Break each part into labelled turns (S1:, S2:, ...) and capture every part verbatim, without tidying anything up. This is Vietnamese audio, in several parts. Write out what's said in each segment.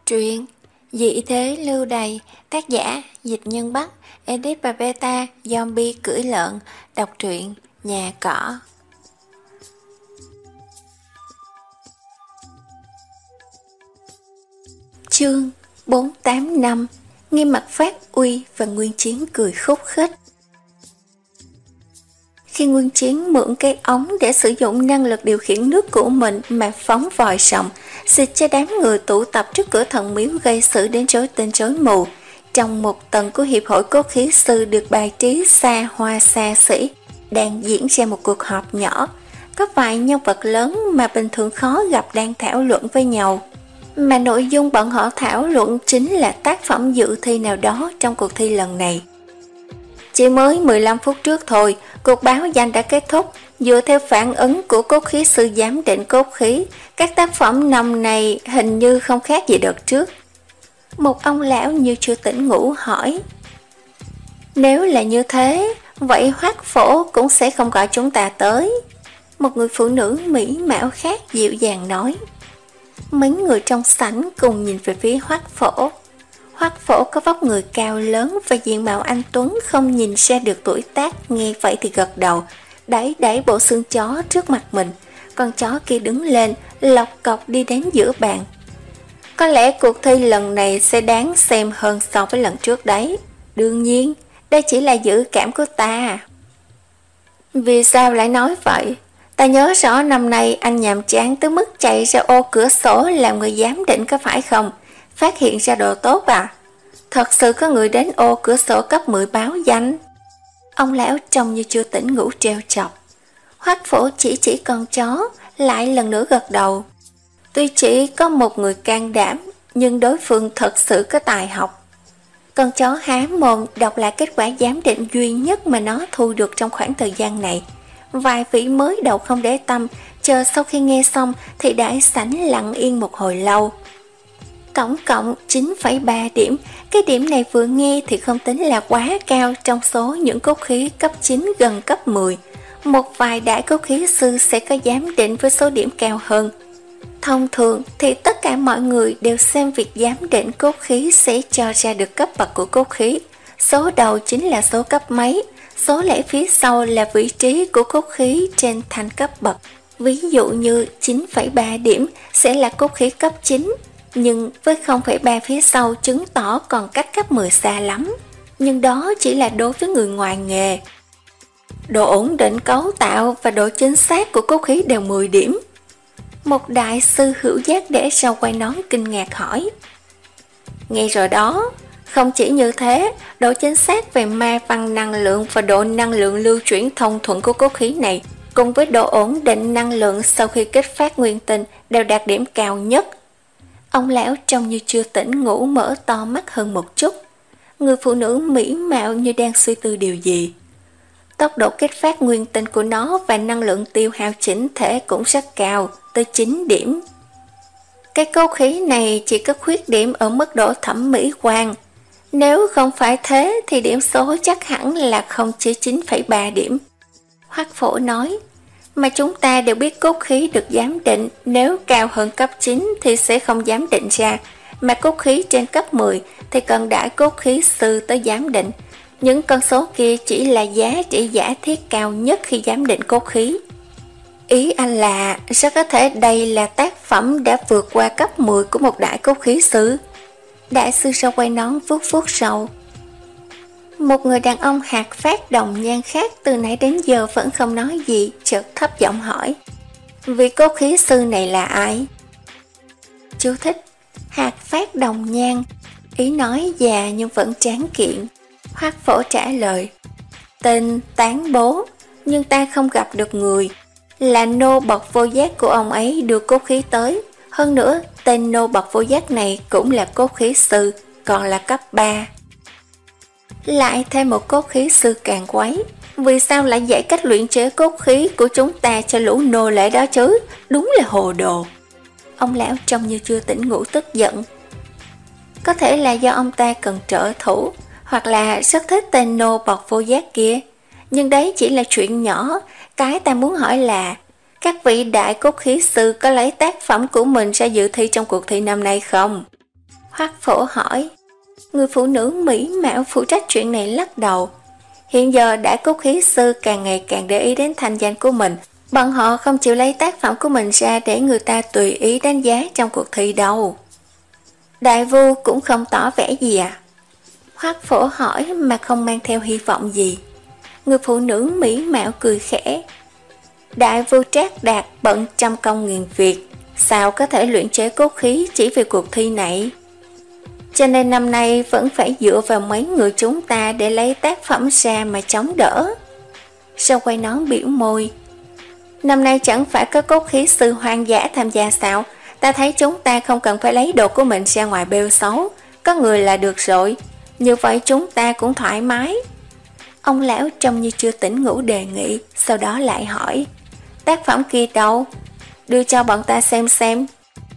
S1: Truyện Dị thế lưu đày, tác giả Dịch Nhân Bắc, edit và beta Zombie cưỡi lợn. Đọc truyện Nhà Cỏ. Chương bốn tám năm. Nghiêm Mặt phát uy và Nguyên Chiến cười khúc khích. Khi Nguyên Chiến mượn cây ống để sử dụng năng lực điều khiển nước của mình mà phóng vòi rồng, xịt cho đám người tụ tập trước cửa thần miếu gây sự đến rối tinh rối mù. Trong một tầng của Hiệp hội Cốt Khí Sư được bài trí xa hoa xa xỉ, đang diễn ra một cuộc họp nhỏ. Có vài nhân vật lớn mà bình thường khó gặp đang thảo luận với nhau. Mà nội dung bọn họ thảo luận chính là tác phẩm dự thi nào đó trong cuộc thi lần này. Chỉ mới mười lăm phút trước thôi, cuộc báo danh đã kết thúc. Dựa theo phản ứng của cốt khí sư giám định cốt khí, các tác phẩm năm này hình như không khác gì đợt trước. Một ông lão như chưa tỉnh ngủ hỏi: Nếu là như thế, vậy Hoắc Phổ cũng sẽ không gọi chúng ta tới. Một người phụ nữ mỹ mạo khác dịu dàng nói. Mấy người trong sảnh cùng nhìn về phía Hoắc Phổ. Hoắc Phổ có vóc người cao lớn và diện mạo anh tuấn, không nhìn ra được tuổi tác, nghe vậy thì gật đầu, đẩy đẩy bộ xương chó trước mặt mình. Con chó kia đứng lên, lọc cọc đi đến giữa bàn. Có lẽ cuộc thi lần này sẽ đáng xem hơn so với lần trước đấy. Đương nhiên, đây chỉ là dự cảm của ta. Vì sao lại nói vậy? Ta nhớ rõ năm nay anh nhàm chán tới mức chạy ra ô cửa sổ làm người giám định có phải không? Phát hiện ra đồ tốt à? Thật sự có người đến ô cửa sổ cấp mười báo danh. Ông lão trông như chưa tỉnh ngủ trêu chọc. Hoắc Phổ chỉ chỉ con chó, lại lần nữa gật đầu. Tuy chỉ có một người can đảm, nhưng đối phương thật sự có tài học. Con chó há mồm đọc lại kết quả giám định duy nhất mà nó thu được trong khoảng thời gian này. Vài vị mới đầu không để tâm, chờ sau khi nghe xong thì đại sảnh lặng yên một hồi lâu. Tổng cộng chín phẩy ba điểm, cái điểm này vừa nghe thì không tính là quá cao trong số những cốt khí cấp chín gần cấp mười. Một vài đại cốt khí sư sẽ có giám định với số điểm cao hơn. Thông thường thì tất cả mọi người đều xem việc giám định cốt khí sẽ cho ra được cấp bậc của cốt khí. Số đầu chính là số cấp mấy, số lẻ phía sau là vị trí của cốt khí trên thanh cấp bậc. Ví dụ như chín phẩy ba điểm sẽ là cốt khí cấp chín, nhưng với không phẩy ba phía sau chứng tỏ còn cách cấp mười xa lắm. Nhưng đó chỉ là đối với người ngoài nghề. Độ ổn định cấu tạo và độ chính xác của cốt khí đều mười điểm. Một đại sư hữu giác để sau quay nón kinh ngạc hỏi. Nghe rồi đó, không chỉ như thế, độ chính xác về ma văn năng lượng và độ năng lượng lưu chuyển thông thuận của cốt khí này cùng với độ ổn định năng lượng sau khi kích phát nguyên tinh đều đạt điểm cao nhất. Ông lão trông như chưa tỉnh ngủ mở to mắt hơn một chút. Người phụ nữ mỹ mạo như đang suy tư điều gì. Tốc độ kích phát nguyên tinh của nó và năng lượng tiêu hao chỉnh thể cũng rất cao, tới chín điểm. Cái cốt khí này chỉ có khuyết điểm ở mức độ thẩm mỹ quan. Nếu không phải thế thì điểm số chắc hẳn là không chỉ chín phẩy ba điểm. Hoắc Phổ nói, mà chúng ta đều biết cốt khí được giám định nếu cao hơn cấp chín thì sẽ không giám định ra, mà cốt khí trên cấp mười thì cần đãi cốt khí sư tới giám định. Những con số kia chỉ là giá trị giả thiết cao nhất khi giám định cốt khí. Ý anh là rất có thể đây là tác phẩm đã vượt qua cấp mười của một đại cốt khí sư. Đại sư sau quay nón vuốt vuốt râu. Một người đàn ông hạt phát đồng nhan khác từ nãy đến giờ vẫn không nói gì, chợt thấp giọng hỏi. Vị cốt khí sư này là ai? Chú thích: hạt phát đồng nhan, ý nói già nhưng vẫn tráng kiện. Hoắc Phổ trả lời. Tên Tán Bố, nhưng ta không gặp được người. Là nô bộc vô giác của ông ấy đưa cốt khí tới. Hơn nữa, tên nô bộc vô giác này cũng là cốt khí sư, còn là cấp ba. Lại thêm một cốt khí sư càng quấy. Vì sao lại dạy cách luyện chế cốt khí của chúng ta cho lũ nô lệ đó chứ? Đúng là hồ đồ. Ông lão trông như chưa tỉnh ngủ tức giận. Có thể là do ông ta cần trợ thủ, hoặc là rất thích tên nô bộc vô giác kia. Nhưng đấy chỉ là chuyện nhỏ. Cái ta muốn hỏi là các vị đại cốt khí sư có lấy tác phẩm của mình ra dự thi trong cuộc thi năm nay không? Hoắc Phổ hỏi. Người phụ nữ mỹ mạo phụ trách chuyện này lắc đầu. Hiện giờ Đại Cốt Khí Sư càng ngày càng để ý đến thanh danh của mình. Bọn họ không chịu lấy tác phẩm của mình ra để người ta tùy ý đánh giá trong cuộc thi đâu. Đại Vu cũng không tỏ vẻ gì à? Hoắc Phổ hỏi mà không mang theo hy vọng gì. Người phụ nữ mỹ mạo cười khẽ. Đại Vu Trác Đạt bận trăm công nghìn việc, sao có thể luyện chế cốt khí chỉ vì cuộc thi này? Cho nên năm nay vẫn phải dựa vào mấy người chúng ta để lấy tác phẩm ra mà chống đỡ. Sau quay nón biểu môi. Năm nay chẳng phải có cốt khí sư hoang dã tham gia sao? Ta thấy chúng ta không cần phải lấy đồ của mình ra ngoài bêu xấu, có người là được rồi. Như vậy chúng ta cũng thoải mái. Ông lão trông như chưa tỉnh ngủ đề nghị, sau đó lại hỏi. Tác phẩm kia đâu? Đưa cho bọn ta xem xem.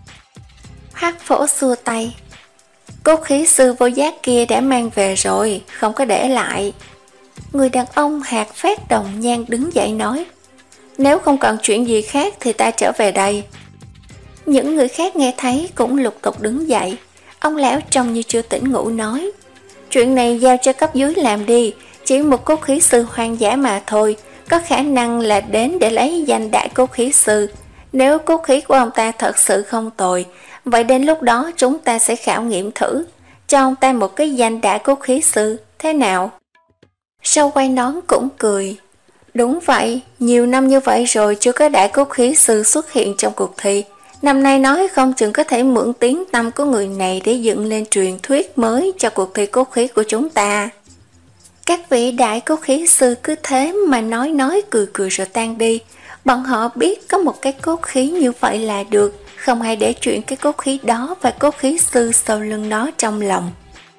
S1: Hoắc Phổ xua tay. Cốt khí sư vô giác kia đã mang về rồi, không có để lại. Người đàn ông hạt phát đồng nhan đứng dậy nói. Nếu không còn chuyện gì khác thì ta trở về đây. Những người khác nghe thấy cũng lục tục đứng dậy. Ông lão trông như chưa tỉnh ngủ nói. Chuyện này giao cho cấp dưới làm đi, chỉ một cốt khí sư hoang dã mà thôi, có khả năng là đến để lấy danh đại cốt khí sư. Nếu cốt khí của ông ta thật sự không tồi, vậy đến lúc đó chúng ta sẽ khảo nghiệm thử, cho ông ta một cái danh đại cốt khí sư, thế nào? Sau quay nón cũng cười. Đúng vậy, nhiều năm như vậy rồi chưa có đại cốt khí sư xuất hiện trong cuộc thi. Năm nay nói không chừng có thể mượn tiếng tăm của người này để dựng lên truyền thuyết mới cho cuộc thi cốt khí của chúng ta. Các vị đại cốt khí sư cứ thế mà nói nói cười cười rồi tan đi. Bọn họ biết có một cái cốt khí như vậy là được, không ai để chuyện cái cốt khí đó và cốt khí sư sau lưng nó trong lòng.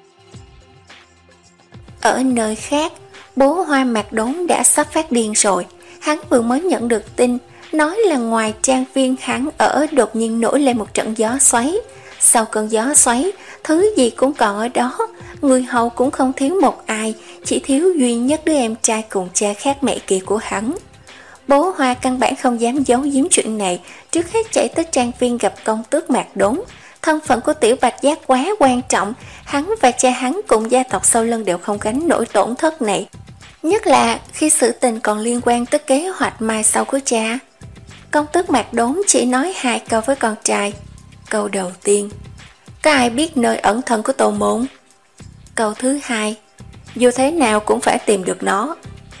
S1: Ở nơi khác, bố Hoa Mạc Đốn đã sắp phát điên rồi. Hắn vừa mới nhận được tin, nói là ngoài trang viên hắn ở đột nhiên nổi lên một trận gió xoáy. Sau cơn gió xoáy, thứ gì cũng còn ở đó, người hầu cũng không thiếu một ai, chỉ thiếu duy nhất đứa em trai cùng cha khác mẹ kia của hắn. Bố Hoa căn bản không dám giấu giếm chuyện này, trước hết chạy tới trang viên gặp công tước Mạc Đốn. Thân phận của Tiểu Bạch Giác quá quan trọng, hắn và cha hắn cùng gia tộc sau lưng đều không gánh nổi tổn thất này. Nhất là khi sự tình còn liên quan tới kế hoạch mai sau của cha. Công tước Mạc Đốn chỉ nói hai câu với con trai. Câu đầu tiên, có ai biết nơi ẩn thân của Tô Môn? Câu thứ hai, dù thế nào cũng phải tìm được nó.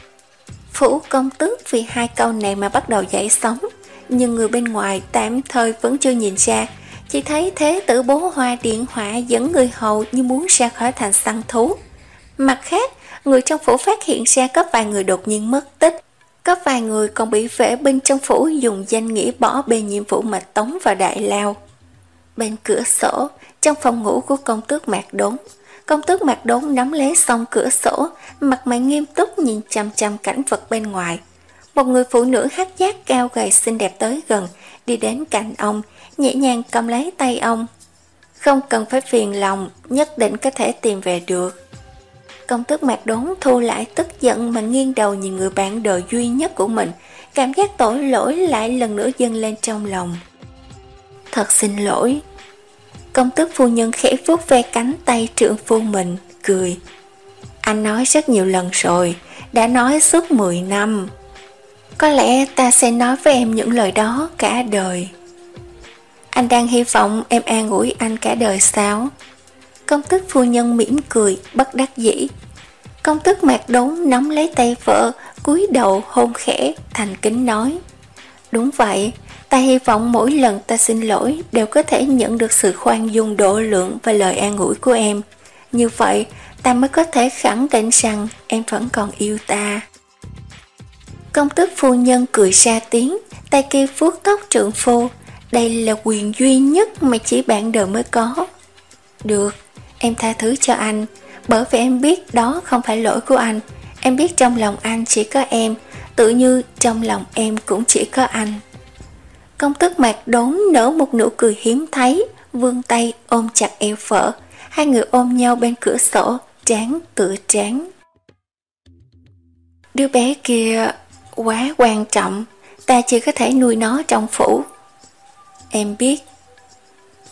S1: Phủ công tước vì hai câu này mà bắt đầu dậy sóng, nhưng người bên ngoài tạm thời vẫn chưa nhìn ra, chỉ thấy thế tử bố Hoa điện họa dẫn người hầu như muốn ra khỏi thành săn thú. Mặt khác, người trong phủ phát hiện ra có vài người đột nhiên mất tích, có vài người còn bị vệ binh trong phủ dùng danh nghĩa bỏ bê nhiệm vụ mà tống vào đại lao. Bên cửa sổ, trong phòng ngủ của công tước Mạc Đốn, công tước Mạc Đốn nắm lấy song cửa sổ, mặt mày nghiêm túc nhìn chăm chăm cảnh vật bên ngoài. Một người phụ nữ hắc giác cao gầy xinh đẹp tới gần, đi đến cạnh ông, nhẹ nhàng cầm lấy tay ông. Không cần phải phiền lòng, nhất định có thể tìm về được. Công tước Mạc Đốn thu lại tức giận mà nghiêng đầu nhìn người bạn đời duy nhất của mình, cảm giác tội lỗi lại lần nữa dâng lên trong lòng. Thật xin lỗi. Công tước phu nhân khẽ vuốt ve cánh tay trượng phu mình, cười. Anh nói rất nhiều lần rồi, đã nói suốt mười năm. Có lẽ ta sẽ nói với em những lời đó cả đời. Anh đang hy vọng em an ủi anh cả đời sao? Công tước phu nhân mỉm cười, bất đắc dĩ. Công tước Mạc Đốn nắm lấy tay vợ, cúi đầu hôn khẽ, thành kính nói. Đúng vậy, ta hy vọng mỗi lần ta xin lỗi đều có thể nhận được sự khoan dung độ lượng và lời an ủi của em. Như vậy, ta mới có thể khẳng định rằng em vẫn còn yêu ta. Công tước phu nhân cười ra tiếng, tay kia vuốt tóc trượng phu. Đây là quyền duy nhất mà chỉ bạn đời mới có. Được, em tha thứ cho anh, bởi vì em biết đó không phải lỗi của anh. Em biết trong lòng anh chỉ có em, tự như trong lòng em cũng chỉ có anh. Công tước Mạc Đốn nở một nụ cười hiếm thấy, vươn tay ôm chặt eo vợ. Hai người ôm nhau bên cửa sổ, trán tựa trán. Đứa bé kia quá quan trọng, ta chỉ có thể nuôi nó trong phủ. Em biết.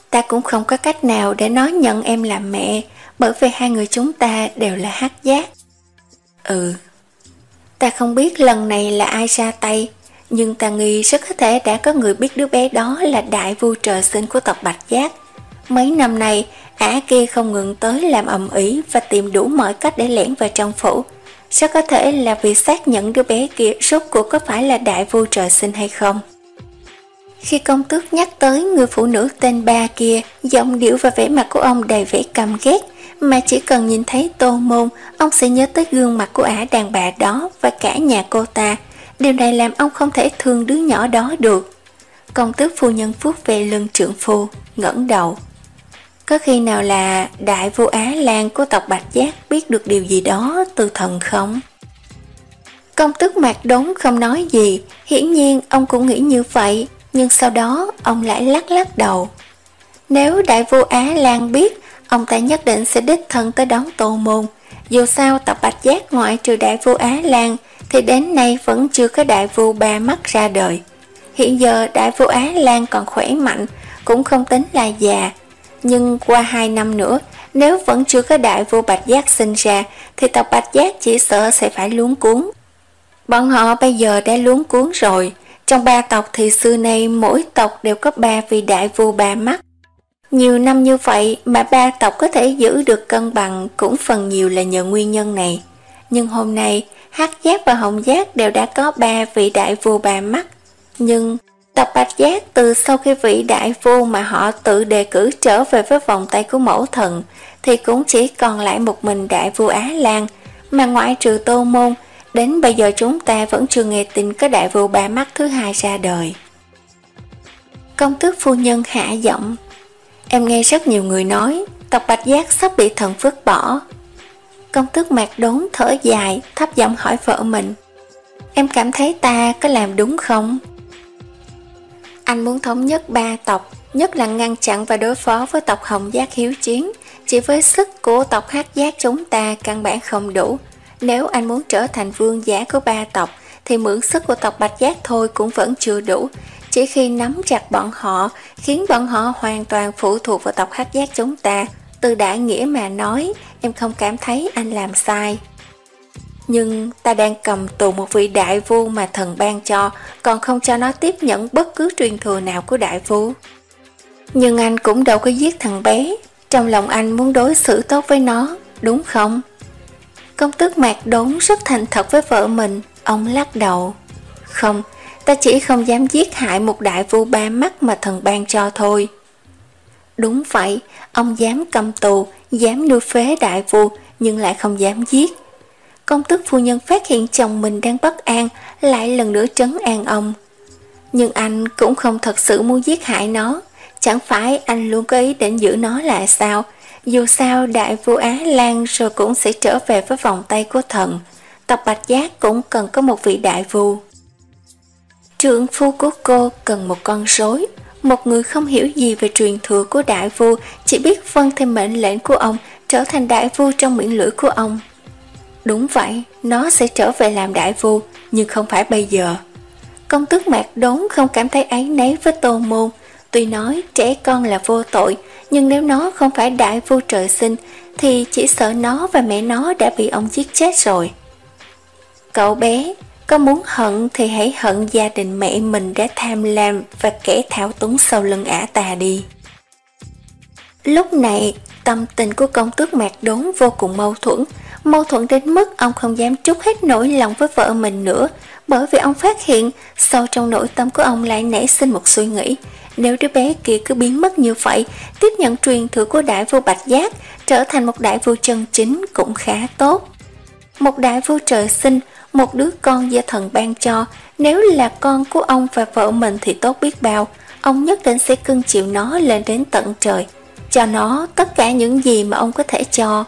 S1: Ta cũng không có cách nào để nói nhận em làm mẹ, bởi vì hai người chúng ta đều là hắc giác. Ừ, ta không biết lần này là ai ra tay, nhưng ta nghi rất có thể đã có người biết đứa bé đó là đại vua trời sinh của tộc Bạch Giác. Mấy năm nay, ả kia không ngừng tới làm ầm ĩ và tìm đủ mọi cách để lẻn vào trong phủ. Rất có thể là vì xác nhận đứa bé kia rốt cuộc có phải là đại vua trời sinh hay không. Khi công tước nhắc tới người phụ nữ tên Ba kia, giọng điệu và vẻ mặt của ông đầy vẻ căm ghét, mà chỉ cần nhìn thấy Tô Môn, ông sẽ nhớ tới gương mặt của ả đàn bà đó và cả nhà cô ta. Điều này làm ông không thể thương đứa nhỏ đó được. Công tước phu nhân vuốt về lưng trượng phu, ngẩng đầu. Có khi nào là đại vua Á Lan của tộc Bạch Giác biết được điều gì đó từ thần không? Công tước Mạc Đốn không nói gì, hiển nhiên ông cũng nghĩ như vậy, nhưng sau đó ông lại lắc lắc đầu. Nếu đại vua Á Lan biết, ông ta nhất định sẽ đích thân tới đón Tô Môn. Dù sao tộc Bạch Giác ngoại trừ đại vua Á Lan thì đến nay vẫn chưa có đại vua ba mắt ra đời. Hiện giờ đại vua Á Lan còn khỏe mạnh, cũng không tính là già. Nhưng qua hai năm nữa, nếu vẫn chưa có đại vua Bạch Giác sinh ra, thì tộc Bạch Giác chỉ sợ sẽ phải luống cuống. Bọn họ bây giờ đã luống cuống rồi. Trong ba tộc thì xưa nay mỗi tộc đều có ba vị đại vua ba mắt. Nhiều năm như vậy mà ba tộc có thể giữ được cân bằng cũng phần nhiều là nhờ nguyên nhân này. Nhưng hôm nay, Hắc Giác và Hồng Giác đều đã có ba vị đại vua ba mắt. Nhưng tộc Bạch Giác từ sau khi vị đại vua mà họ tự đề cử trở về với vòng tay của mẫu thần thì cũng chỉ còn lại một mình đại vua Á Lan, mà ngoại trừ Tô Môn, đến bây giờ chúng ta vẫn chưa nghe tin có đại vua ba mắt thứ hai ra đời. Công tước phu nhân hạ giọng. Em nghe rất nhiều người nói tộc Bạch Giác sắp bị thần vứt bỏ. Công tước Mạc Đốn thở dài, thấp giọng hỏi vợ mình. Em cảm thấy ta có làm đúng không? Anh muốn thống nhất ba tộc, nhất là ngăn chặn và đối phó với tộc Hồng Giác hiếu chiến. Chỉ với sức của tộc Hắc Giác chúng ta căn bản không đủ. Nếu anh muốn trở thành vương giả của ba tộc thì mượn sức của tộc Bạch Giác thôi cũng vẫn chưa đủ. Chỉ khi nắm chặt bọn họ, khiến bọn họ hoàn toàn phụ thuộc vào tộc Hắc Giác chúng ta, từ đại nghĩa mà nói, em không cảm thấy anh làm sai. Nhưng ta đang cầm tù một vị đại vua mà thần ban cho, còn không cho nó tiếp nhận bất cứ truyền thừa nào của đại vua. Nhưng anh cũng đâu có giết thằng bé, trong lòng anh muốn đối xử tốt với nó, đúng không? Công tước Mạc Đốn rất thành thật với vợ mình, ông lắc đầu. Không, ta chỉ không dám giết hại một đại vua ba mắt mà thần ban cho thôi. Đúng vậy, ông dám cầm tù, dám nuôi phế đại vua, nhưng lại không dám giết. Công tước phu nhân phát hiện chồng mình đang bất an, lại lần nữa trấn an ông. Nhưng anh cũng không thật sự muốn giết hại nó, chẳng phải anh luôn có ý định giữ nó lại sao? Dù sao đại vua Á Lan rồi cũng sẽ trở về với vòng tay của thần. Tộc Bạch Giác cũng cần có một vị đại vua. Trượng phu của cô cần một con rối, một người không hiểu gì về truyền thừa của đại vua, chỉ biết vâng theo mệnh lệnh của ông, trở thành đại vua trong miệng lưỡi của ông. Đúng vậy, nó sẽ trở về làm đại vua, nhưng không phải bây giờ. Công tước Mạc Đốn không cảm thấy áy náy với Tô Môn. Tuy nói trẻ con là vô tội, nhưng nếu nó không phải đại vua trời sinh, thì chỉ sợ nó và mẹ nó đã bị ông giết chết rồi. Cậu bé, có muốn hận thì hãy hận gia đình mẹ mình đã tham lam và kẻ thao túng sau lưng ả ta đi. Lúc này, tâm tình của công tước Mạc Đốn vô cùng mâu thuẫn, mâu thuẫn đến mức ông không dám trút hết nỗi lòng với vợ mình nữa, bởi vì ông phát hiện sâu trong nội tâm của ông lại nảy sinh một suy nghĩ. Nếu đứa bé kia cứ biến mất như vậy, tiếp nhận truyền thừa của đại vua Bạch Giác, trở thành một đại vua chân chính cũng khá tốt. Một đại vua trời sinh, một đứa con do thần ban cho, nếu là con của ông và vợ mình thì tốt biết bao, ông nhất định sẽ cưng chịu nó lên đến tận trời, cho nó tất cả những gì mà ông có thể cho.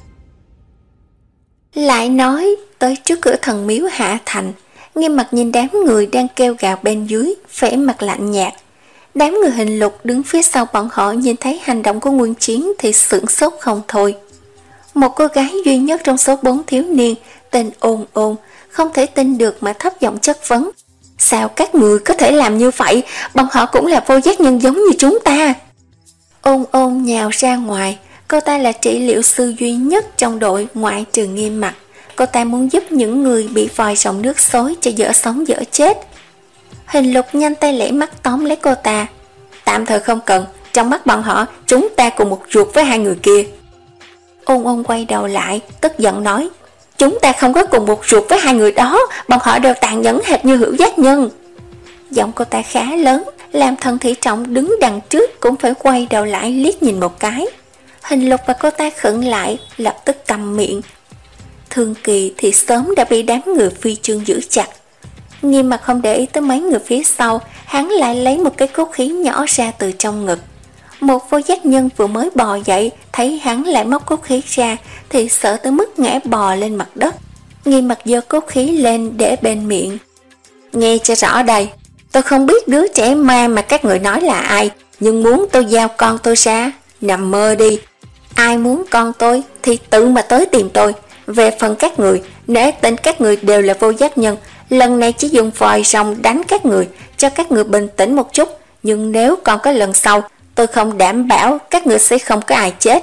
S1: Lại nói, tới trước cửa thần miếu Hạ Thành, Nghiêm Mặt nhìn đám người đang kêu gào bên dưới, vẻ mặt lạnh nhạt. Đám người Hình Lục đứng phía sau bọn họ nhìn thấy hành động của Nguyên Chiến thì sửng sốt không thôi. Một cô gái duy nhất trong số bốn thiếu niên, tên Ôn Ôn, không thể tin được mà thấp giọng chất vấn. Sao các người có thể làm như vậy? Bọn họ cũng là vô giác nhân giống như chúng ta. Ôn ôn nhào ra ngoài. Cô ta là trị liệu sư duy nhất trong đội ngoại trừ Nghiêm Mặc. Cô ta muốn giúp những người bị vòi rồng nước xối cho dở sống dở chết. Hình Lục nhanh tay lẻ mắt tóm lấy cô ta. Tạm thời không cần, trong mắt bọn họ chúng ta cùng một ruột với hai người kia. Ôn ôn quay đầu lại, tức giận nói, chúng ta không có cùng một ruột với hai người đó, bọn họ đều tàn nhẫn hệt như Hữu Giác Nhân. Giọng cô ta khá lớn, làm Thần Thị Trọng đứng đằng trước cũng phải quay đầu lại liếc nhìn một cái. Hình Lục và cô ta khựng lại, lập tức câm miệng. Thương Kỳ thì sớm đã bị đám người phi chương giữ chặt. Nghiêm Mặc không để ý tới mấy người phía sau, hắn lại lấy một cái cốt khí nhỏ ra từ trong ngực. Một vô giác nhân vừa mới bò dậy, thấy hắn lại móc cốt khí ra thì sợ tới mức ngã bò lên mặt đất. Nghiêm Mặc giơ cốt khí lên để bên miệng. Nghe cho rõ đây, tôi không biết đứa trẻ ma mà các người nói là ai, nhưng muốn tôi giao con tôi ra, nằm mơ đi. Ai muốn con tôi thì tự mà tới tìm tôi. Về phần các người, nể tên các người đều là vô giác nhân, lần này chỉ dùng vòi rồng đánh các người, cho các người bình tĩnh một chút, nhưng nếu còn có lần sau, tôi không đảm bảo các người sẽ không có ai chết.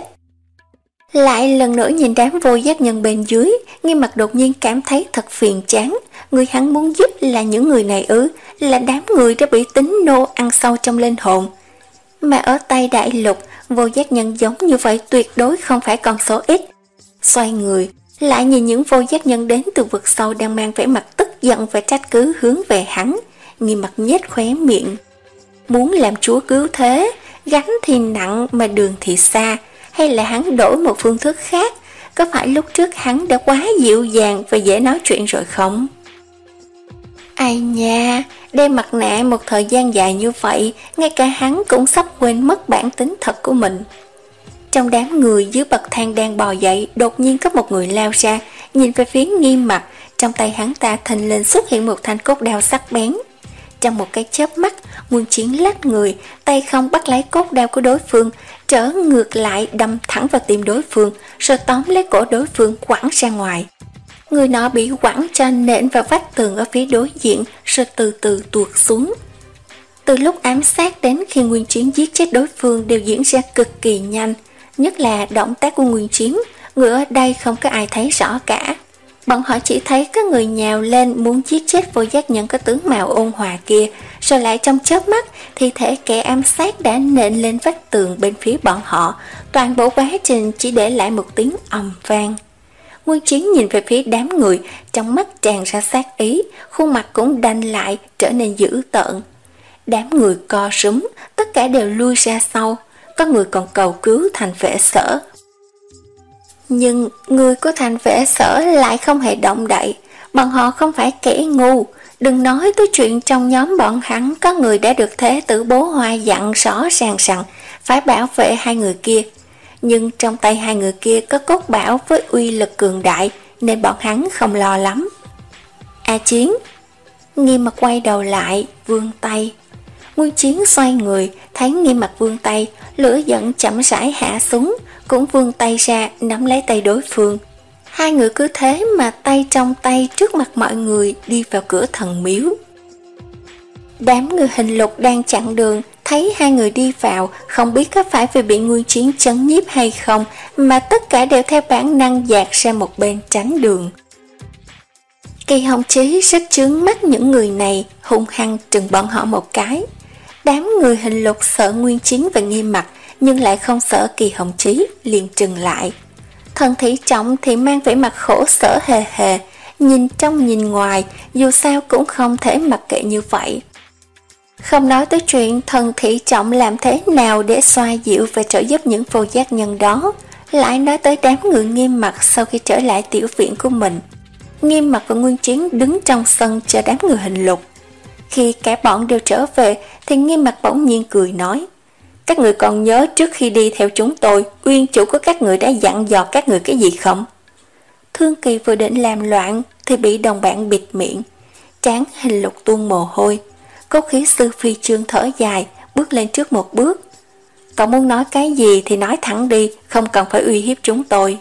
S1: Lại lần nữa nhìn đám vô giác nhân bên dưới, Nghiêm Mặc đột nhiên cảm thấy thật phiền chán. Người hắn muốn giúp là những người này ư, là đám người đã bị tính nô ăn sâu trong linh hồn. Mà ở Tây Đại Lục, vô giác nhân giống như vậy tuyệt đối không phải con số ít. Xoay người, lại nhìn những vô giác nhân đến từ vực sâu đang mang vẻ mặt tức giận và trách cứ hướng về hắn. Nghiêm Mặc nhếch khóe miệng. Muốn làm chúa cứu thế, gánh thì nặng mà đường thì xa, hay là hắn đổi một phương thức khác? Có phải lúc trước hắn đã quá dịu dàng và dễ nói chuyện rồi không? Ai nha, đeo mặt nạ một thời gian dài như vậy, ngay cả hắn cũng sắp quên mất bản tính thật của mình. Trong đám người dưới bậc thang đang bò dậy, đột nhiên có một người lao ra, nhìn về phía Nghiêm Mặc, trong tay hắn ta thình lình xuất hiện một thanh cốt đao sắc bén. Trong một cái chớp mắt, Nguyên Chiến lách người, tay không bắt lấy cốt đao của đối phương, trở ngược lại đâm thẳng vào tim đối phương, rồi tóm lấy cổ đối phương quẳng ra ngoài. Người nọ bị quẳng cho nện vào vách tường ở phía đối diện, rồi từ từ tuột xuống. Từ lúc ám sát đến khi Nguyên Chiến giết chết đối phương đều diễn ra cực kỳ nhanh, nhất là động tác của Nguyên Chiến, người ở đây không có ai thấy rõ cả. Bọn họ chỉ thấy có người nhào lên muốn giết chết vô giác nhân có tướng mạo ôn hòa kia, rồi lại trong chớp mắt thi thể kẻ ám sát đã nện lên vách tường bên phía bọn họ. Toàn bộ quá trình chỉ để lại một tiếng ầm vang. Nguyên Chiến nhìn về phía đám người, trong mắt tràn ra sát ý, khuôn mặt cũng đanh lại, trở nên dữ tợn. Đám người co rúm, tất cả đều lui ra sau, có người còn cầu cứu Thành Vệ Sở. Nhưng người của Thành Vệ Sở lại không hề động đậy, bọn họ không phải kẻ ngu. Đừng nói tới chuyện trong nhóm bọn hắn có người đã được Thế tử Bố Hoa dặn rõ ràng rằng phải bảo vệ hai người kia. Nhưng trong tay hai người kia có cốt bảo với uy lực cường đại, nên bọn hắn không lo lắm. A Chiến. Nghiêm Mặc quay đầu lại, vươn tay. Nguyên Chiến xoay người, thấy Nghiêm Mặc vươn tay, lửa giận chậm rãi hạ xuống, cũng vươn tay ra nắm lấy tay đối phương. Hai người cứ thế mà tay trong tay trước mặt mọi người đi vào cửa thần miếu. Đám người Hình Lục đang chặn đường, thấy hai người đi vào, không biết có phải vì bị Nguyên Chiến chấn nhiếp hay không, mà tất cả đều theo bản năng dạt ra một bên tránh đường. Kỳ Hồng Chí rất chướng mắt những người này, hung hăng trừng bọn họ một cái. Đám người Hình Lục sợ Nguyên Chiến và Nghiêm Mặc, nhưng lại không sợ Kỳ Hồng Chí, liền trừng lại. Thần Thị Trọng thì mang vẻ mặt khổ sở hề hề, nhìn trong nhìn ngoài, dù sao cũng không thể mặc kệ như vậy. Không nói tới chuyện Thần Thị Trọng làm thế nào để xoa dịu và trợ giúp những vô giác nhân đó, lại nói tới đám người Nghiêm Mặc sau khi trở lại tiểu viện của mình. Nghiêm Mặc và Nguyên Chiến đứng trong sân chờ đám người Hình Lục. Khi cả bọn đều trở về thì Nghiêm Mặc bỗng nhiên cười nói: các người còn nhớ trước khi đi theo chúng tôi, Uyên chủ của các người đã dặn dò các người cái gì không? Thương Kỳ vừa định làm loạn thì bị đồng bạn bịt miệng. Trán Hình Lục tuôn mồ hôi. Cốt khí sư phi chương thở dài, bước lên trước một bước. Cậu muốn nói cái gì thì nói thẳng đi, không cần phải uy hiếp chúng tôi.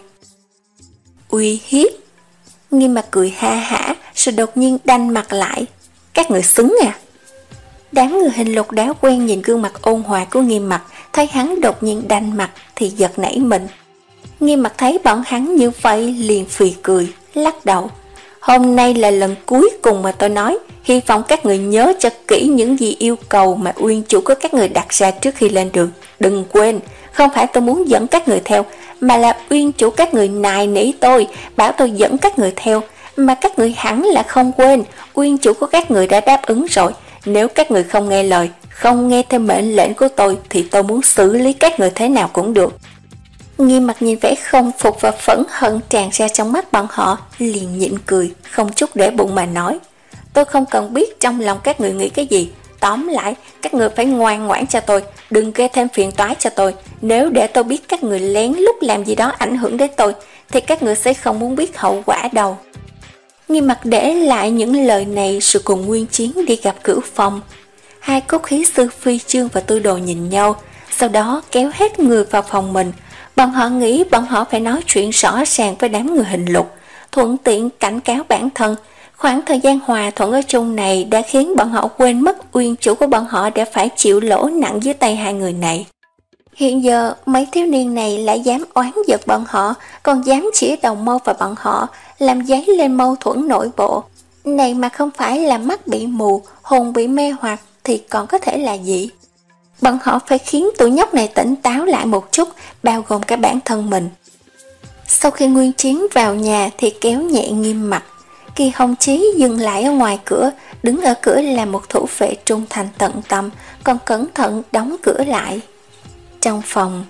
S1: Uy hiếp? Nghiêm Mặc cười ha hả, rồi đột nhiên đanh mặt lại. Các người xứng à? Đám người hình lục đã quen nhìn gương mặt ôn hòa của Nghiêm Mặc, thấy hắn đột nhiên đanh mặt thì giật nảy mình. Nghiêm Mặc thấy bọn hắn như vậy liền phì cười, lắc đầu. Hôm nay là lần cuối cùng mà tôi nói, hy vọng các người nhớ cho kỹ những gì yêu cầu mà Uyên chủ của các người đặt ra trước khi lên đường. Đừng quên, không phải tôi muốn dẫn các người theo, mà là Uyên chủ các người nài nỉ tôi, bảo tôi dẫn các người theo, mà các người hẳn là không quên, Uyên chủ của các người đã đáp ứng rồi. Nếu các người không nghe lời, không nghe theo mệnh lệnh của tôi, thì tôi muốn xử lý các người thế nào cũng được. Nghiêm Mặc nhìn vẻ không phục và phẫn hận tràn ra trong mắt bọn họ, liền nhịn cười, không chút để bụng mà nói. Tôi không cần biết trong lòng các người nghĩ cái gì. Tóm lại, các người phải ngoan ngoãn cho tôi, đừng gây thêm phiền toái cho tôi. Nếu để tôi biết các người lén lút làm gì đó ảnh hưởng đến tôi, thì các người sẽ không muốn biết hậu quả đâu. Nghiêm Mặc để lại những lời này rồi cùng Nguyên Chiến đi gặp Cửu Phong. Hai cốt khí sư Phi Chương và Tư Đồ nhìn nhau, sau đó kéo hết người vào phòng mình. Bọn họ nghĩ bọn họ phải nói chuyện rõ ràng với đám người hình lục, thuận tiện cảnh cáo bản thân. Khoảng thời gian hòa thuận ở chung này đã khiến bọn họ quên mất Uyên chủ của bọn họ đã phải chịu lỗ nặng dưới tay hai người này. Hiện giờ mấy thiếu niên này lại dám oán giật bọn họ, còn dám chỉ đầu mâu vào bọn họ, làm dấy lên mâu thuẫn nội bộ. Này mà không phải là mắt bị mù, hồn bị mê hoặc thì còn có thể là gì? Bọn họ phải khiến tụi nhóc này tỉnh táo lại một chút, bao gồm cả bản thân mình. Sau khi Nguyên Chiến vào nhà thì kéo nhẹ Nghiêm Mặc. Kỳ Hồng Chí dừng lại ở ngoài cửa, đứng ở cửa là một thủ vệ trung thành tận tâm, còn cẩn thận đóng cửa lại. Trong phòng.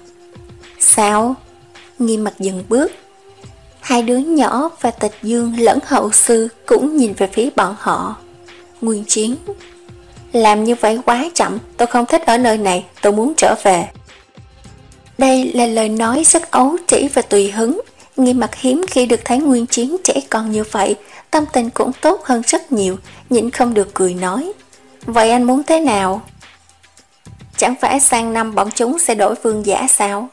S1: Sao? Nghiêm Mặc dừng bước. Hai đứa nhỏ và Tịch Dương lẫn hậu sư cũng nhìn về phía bọn họ. Nguyên Chiến: làm như vậy quá chậm, tôi không thích ở nơi này, tôi muốn trở về. Đây là lời nói rất ấu trĩ và tùy hứng. Nghiêm Mặc hiếm khi được thấy Nguyên Chiến trẻ con như vậy, tâm tình cũng tốt hơn rất nhiều, nhịn không được cười nói. Vậy anh muốn thế nào? Chẳng phải sang năm bọn chúng sẽ đổi vương giả sao?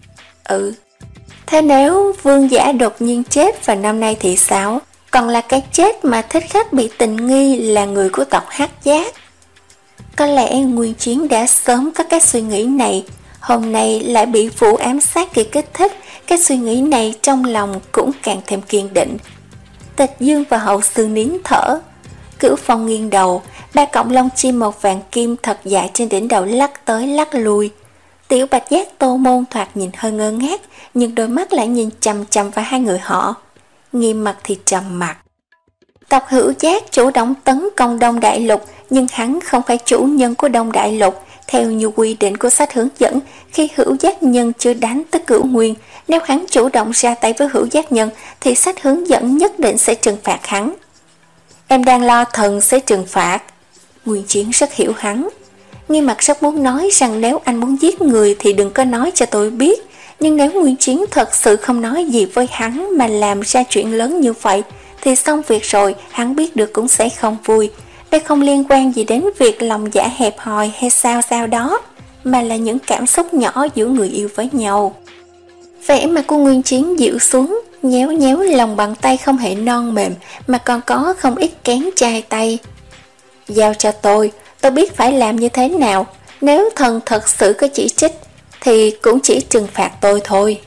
S1: Ừ. Thế nếu vương giả đột nhiên chết vào năm nay thì sao? Còn là cái chết mà thích khách bị tình nghi là người của tộc Hắc Giác. Có lẽ Nguyên Chiến đã sớm có cái suy nghĩ này, hôm nay lại bị vụ ám sát kỳ kích thích, cái suy nghĩ này trong lòng cũng càng thêm kiên định. Tịch Dương và hậu sư nín thở. Cửu Phong nghiêng đầu, ba cọng lông chim màu vàng kim thật dài trên đỉnh đầu lắc tới lắc lui. Tiểu Bạch Giác Tô Môn thoạt nhìn hơi ngơ ngác, nhưng đôi mắt lại nhìn chằm chằm vào hai người họ. Nghiêm Mặc thì trầm mặc. Tộc Hữu Giác chủ động tấn công Đông Đại Lục, nhưng hắn không phải chủ nhân của Đông Đại Lục. Theo như quy định của sách hướng dẫn, khi Hữu Giác Nhân chưa đánh tới Cửu Nguyên, nếu hắn chủ động ra tay với Hữu Giác Nhân thì sách hướng dẫn nhất định sẽ trừng phạt hắn. Em đang lo thần sẽ trừng phạt. Nguyên Chiến rất hiểu hắn. Nghiêm Mặc rất muốn nói rằng nếu anh muốn giết người thì đừng có nói cho tôi biết, nhưng nếu Nguyên Chiến thật sự không nói gì với hắn mà làm ra chuyện lớn như vậy thì xong việc rồi, hắn biết được cũng sẽ không vui. Đây không liên quan gì đến việc lòng dạ hẹp hòi hay sao sao đó, mà là những cảm xúc nhỏ giữa người yêu với nhau. Vẻ mặt của Nguyên Chiến dịu xuống, nhéo nhéo lòng bàn tay không hề non mềm mà còn có không ít kén chai tay. Giao cho tôi, tôi biết phải làm như thế nào. Nếu thần thật sự có chỉ trích thì cũng chỉ trừng phạt tôi thôi.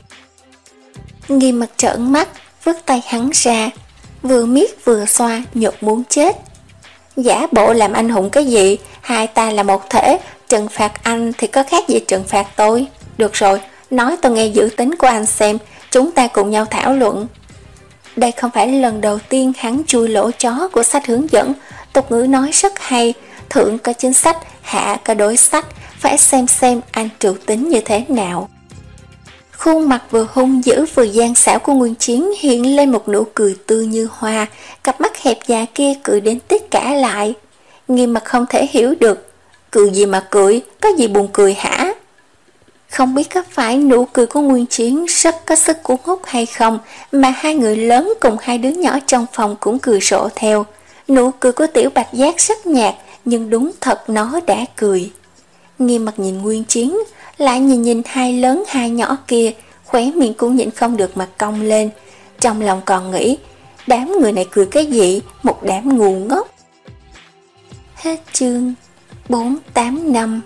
S1: Nghiêm Mặc trợn mắt, vứt tay hắn ra, vừa miết vừa xoa, nhột muốn chết. Giả bộ làm anh hùng cái gì? Hai ta là một thể, trừng phạt anh thì có khác gì trừng phạt tôi? Được rồi, nói tôi nghe dự tính của anh xem, chúng ta cùng nhau thảo luận. Đây không phải lần đầu tiên hắn chui lỗ chó của sách hướng dẫn. Tục ngữ nói rất hay, thượng có chính sách, hạ có đối sách, phải xem xem anh trừu tính như thế nào. Khuôn mặt vừa hung dữ vừa gian xảo của Nguyên Chiến hiện lên một nụ cười tươi như hoa, cặp mắt hẹp dài kia cười đến tất cả lại. Nghiêm Mặc không thể hiểu được, cười gì mà cười, có gì buồn cười hả? Không biết có phải nụ cười của Nguyên Chiến rất có sức cuốn hút hay không, mà hai người lớn cùng hai đứa nhỏ trong phòng cũng cười rộ theo. Nụ cười của Tiểu Bạch Giác rất nhạt, nhưng đúng thật nó đã cười. Nghiêm Mặc nhìn Nguyên Chiến, lại nhìn nhìn hai lớn hai nhỏ kia, khóe miệng cũng nhịn không được mà cong lên. Trong lòng còn nghĩ, đám người này cười cái gì, một đám ngu ngốc. Hết chương. bốn tám năm.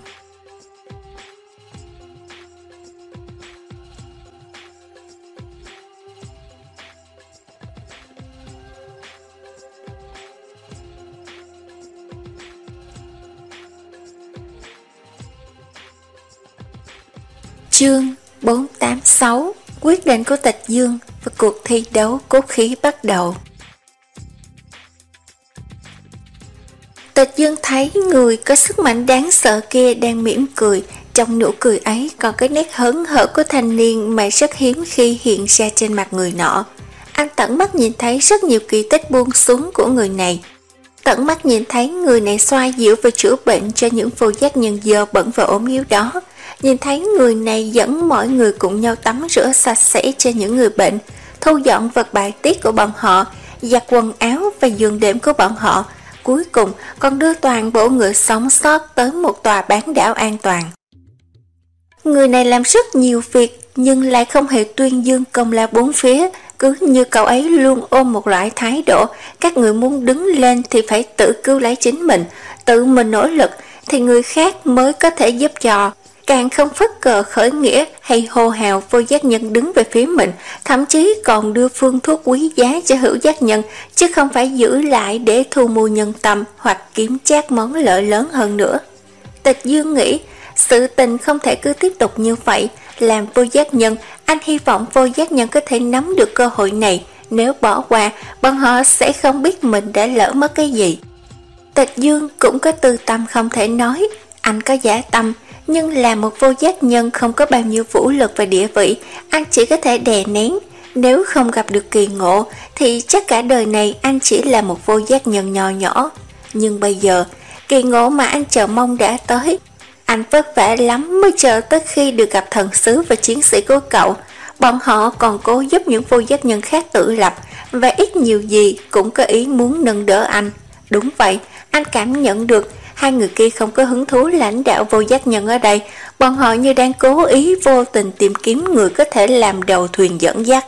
S1: Chương bốn tám sáu. Quyết định của Tịch Dương và cuộc thi đấu cốt khí bắt đầu. Tịch Dương thấy người có sức mạnh đáng sợ kia đang mỉm cười. Trong nụ cười ấy còn cái nét hớn hở của thanh niên mà rất hiếm khi hiện ra trên mặt người nọ. Anh tận mắt nhìn thấy rất nhiều kỳ tích buông xuống của người này. Tận mắt nhìn thấy người này xoa dịu và chữa bệnh cho những vô giác nhân dơ bẩn và ốm yếu đó. Nhìn thấy người này dẫn mọi người cùng nhau tắm rửa sạch sẽ cho những người bệnh, thu dọn vật bài tiết của bọn họ, giặt quần áo và giường đệm của bọn họ. Cuối cùng còn đưa toàn bộ người sống sót tới một tòa bán đảo an toàn. Người này làm rất nhiều việc nhưng lại không hề tuyên dương công lao bốn phía, cứ như cậu ấy luôn ôm một loại thái độ các người muốn đứng lên thì phải tự cứu lấy chính mình, tự mình nỗ lực thì người khác mới có thể giúp cho. Càng không phất cờ khởi nghĩa hay hô hào vô giác nhân đứng về phía mình, thậm chí còn đưa phương thuốc quý giá cho hữu giác nhân, chứ không phải giữ lại để thu mua nhân tâm hoặc kiếm chác món lợi lớn hơn nữa. Tịch Dương nghĩ, sự tình không thể cứ tiếp tục như vậy. Làm vô giác nhân, anh hy vọng vô giác nhân có thể nắm được cơ hội này. Nếu bỏ qua, bọn họ sẽ không biết mình đã lỡ mất cái gì. Tịch Dương cũng có tư tâm không thể nói, anh có dã tâm, nhưng là một vô giác nhân không có bao nhiêu vũ lực và địa vị, anh chỉ có thể đè nén. Nếu không gặp được kỳ ngộ thì chắc cả đời này anh chỉ là một vô giác nhân nhỏ nhỏ. Nhưng bây giờ, kỳ ngộ mà anh chờ mong đã tới. Anh vất vả lắm mới chờ tới khi được gặp thần sứ và chiến sĩ của cậu. Bọn họ còn cố giúp những vô giác nhân khác tự lập, và ít nhiều gì cũng có ý muốn nâng đỡ anh. Đúng vậy, anh cảm nhận được hai người kia không có hứng thú lãnh đạo vô giác nhân ở đây. Bọn họ như đang cố ý vô tình tìm kiếm người có thể làm đầu thuyền dẫn dắt.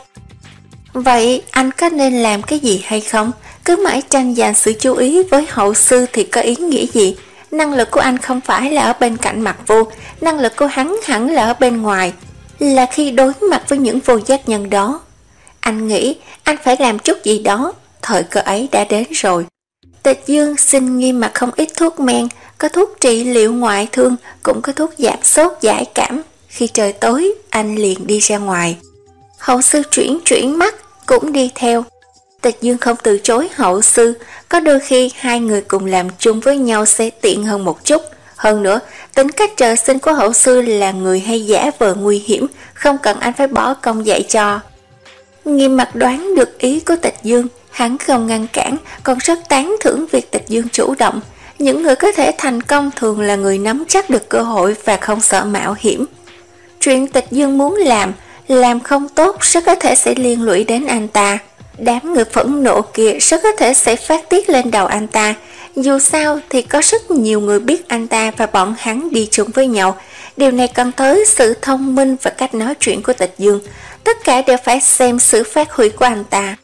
S1: Vậy anh có nên làm cái gì hay không? Cứ mãi tranh giành sự chú ý với hậu sư thì có ý nghĩa gì? Năng lực của anh không phải là ở bên cạnh Mặc Vô, năng lực của hắn hẳn là ở bên ngoài, là khi đối mặt với những vô giác nhân đó. Anh nghĩ anh phải làm chút gì đó, thời cơ ấy đã đến rồi. Tịch Dương xin Nghiêm Mặc không ít thuốc men, có thuốc trị liệu ngoại thương, cũng có thuốc giảm sốt giải cảm. Khi trời tối, anh liền đi ra ngoài. Hậu sư chuyển chuyển mắt, cũng đi theo. Tịch Dương không từ chối hậu sư, có đôi khi hai người cùng làm chung với nhau sẽ tiện hơn một chút. Hơn nữa, tính cách trời sinh của hậu sư là người hay giả vờ nguy hiểm, không cần anh phải bỏ công dạy cho. Nghiêm Mặc đoán được ý của Tịch Dương, hắn không ngăn cản, còn rất tán thưởng việc Tịch Dương chủ động. Những người có thể thành công thường là người nắm chắc được cơ hội và không sợ mạo hiểm. Chuyện Tịch Dương muốn làm, làm không tốt rất có thể sẽ liên lụy đến anh ta. Đám người phẫn nộ kia rất có thể sẽ phát tiết lên đầu anh ta. Dù sao thì có rất nhiều người biết anh ta và bọn hắn đi chung với nhau. Điều này cần tới sự thông minh và cách nói chuyện của Tịch Dương. Tất cả đều phải xem sự phát huy của anh ta.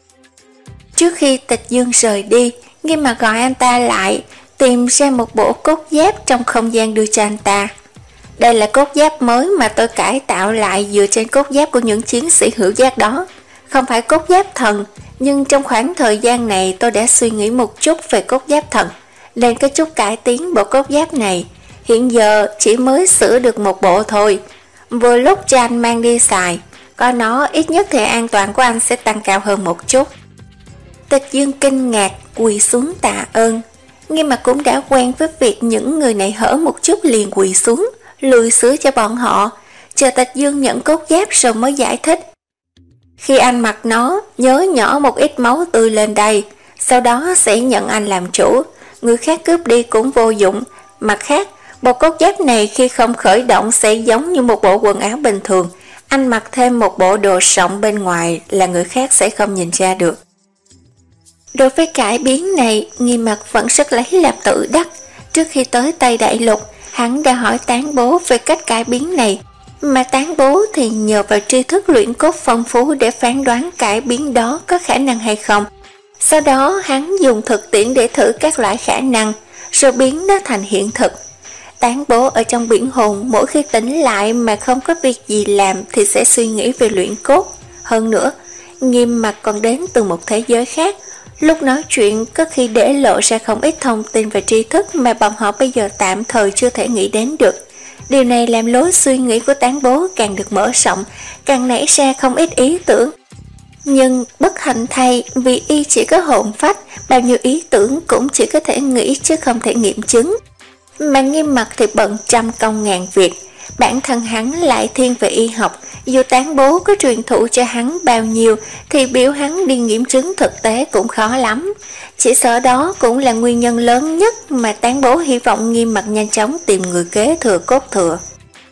S1: Trước khi Tịch Dương rời đi, Nghiêm Mặc gọi anh ta lại, tìm ra một bộ cốt giáp trong không gian đưa cho anh ta. Đây là cốt giáp mới mà tôi cải tạo lại dựa trên cốt giáp của những chiến sĩ hữu giác đó. Không phải cốt giáp thần, nhưng trong khoảng thời gian này tôi đã suy nghĩ một chút về cốt giáp thần, nên có chút cải tiến bộ cốt giáp này. Hiện giờ chỉ mới sửa được một bộ thôi. Vừa lúc cho anh mang đi xài, có nó ít nhất thì an toàn của anh sẽ tăng cao hơn một chút. Tịch Dương kinh ngạc quỳ xuống tạ ơn. Nhưng mà cũng đã quen với việc những người này hở một chút liền quỳ xuống, lùi sửa cho bọn họ. Chờ Tịch Dương nhận cốt giáp rồi mới giải thích. Khi anh mặc nó, nhớ nhỏ một ít máu tươi lên đây, sau đó sẽ nhận anh làm chủ. Người khác cướp đi cũng vô dụng. Mặt khác, bộ cốt giáp này khi không khởi động sẽ giống như một bộ quần áo bình thường. Anh mặc thêm một bộ đồ sộng bên ngoài là người khác sẽ không nhìn ra được. Đối với cải biến này, Nghiêm Mặc vẫn rất lấy làm tự đắc. Trước khi tới Tây Đại Lục, hắn đã hỏi Tán Bố về cách cải biến này, mà Tán Bố thì nhờ vào tri thức luyện cốt phong phú để phán đoán cải biến đó có khả năng hay không. Sau đó hắn dùng thực tiễn để thử các loại khả năng, rồi biến nó thành hiện thực. Tán bố ở trong biển hồn, mỗi khi tỉnh lại mà không có việc gì làm thì sẽ suy nghĩ về luyện cốt. Hơn nữa, Nghiêm Mặc còn đến từ một thế giới khác. Lúc nói chuyện có khi để lộ ra không ít thông tin và tri thức mà bọn họ bây giờ tạm thời chưa thể nghĩ đến được. Điều này làm lối suy nghĩ của Tán bố càng được mở rộng, càng nảy ra không ít ý tưởng. Nhưng bất hạnh thay, vì y chỉ có hồn phách, bao nhiêu ý tưởng cũng chỉ có thể nghĩ chứ không thể nghiệm chứng. Mà Nghiêm Mặc thì bận trăm công ngàn việc, bản thân hắn lại thiên về y học, dù Tán bố có truyền thụ cho hắn bao nhiêu thì biểu hắn đi nghiệm chứng thực tế cũng khó lắm. Chỉ sợ đó cũng là nguyên nhân lớn nhất mà Tán bố hy vọng Nghiêm Mặc nhanh chóng tìm người kế thừa cốt thừa.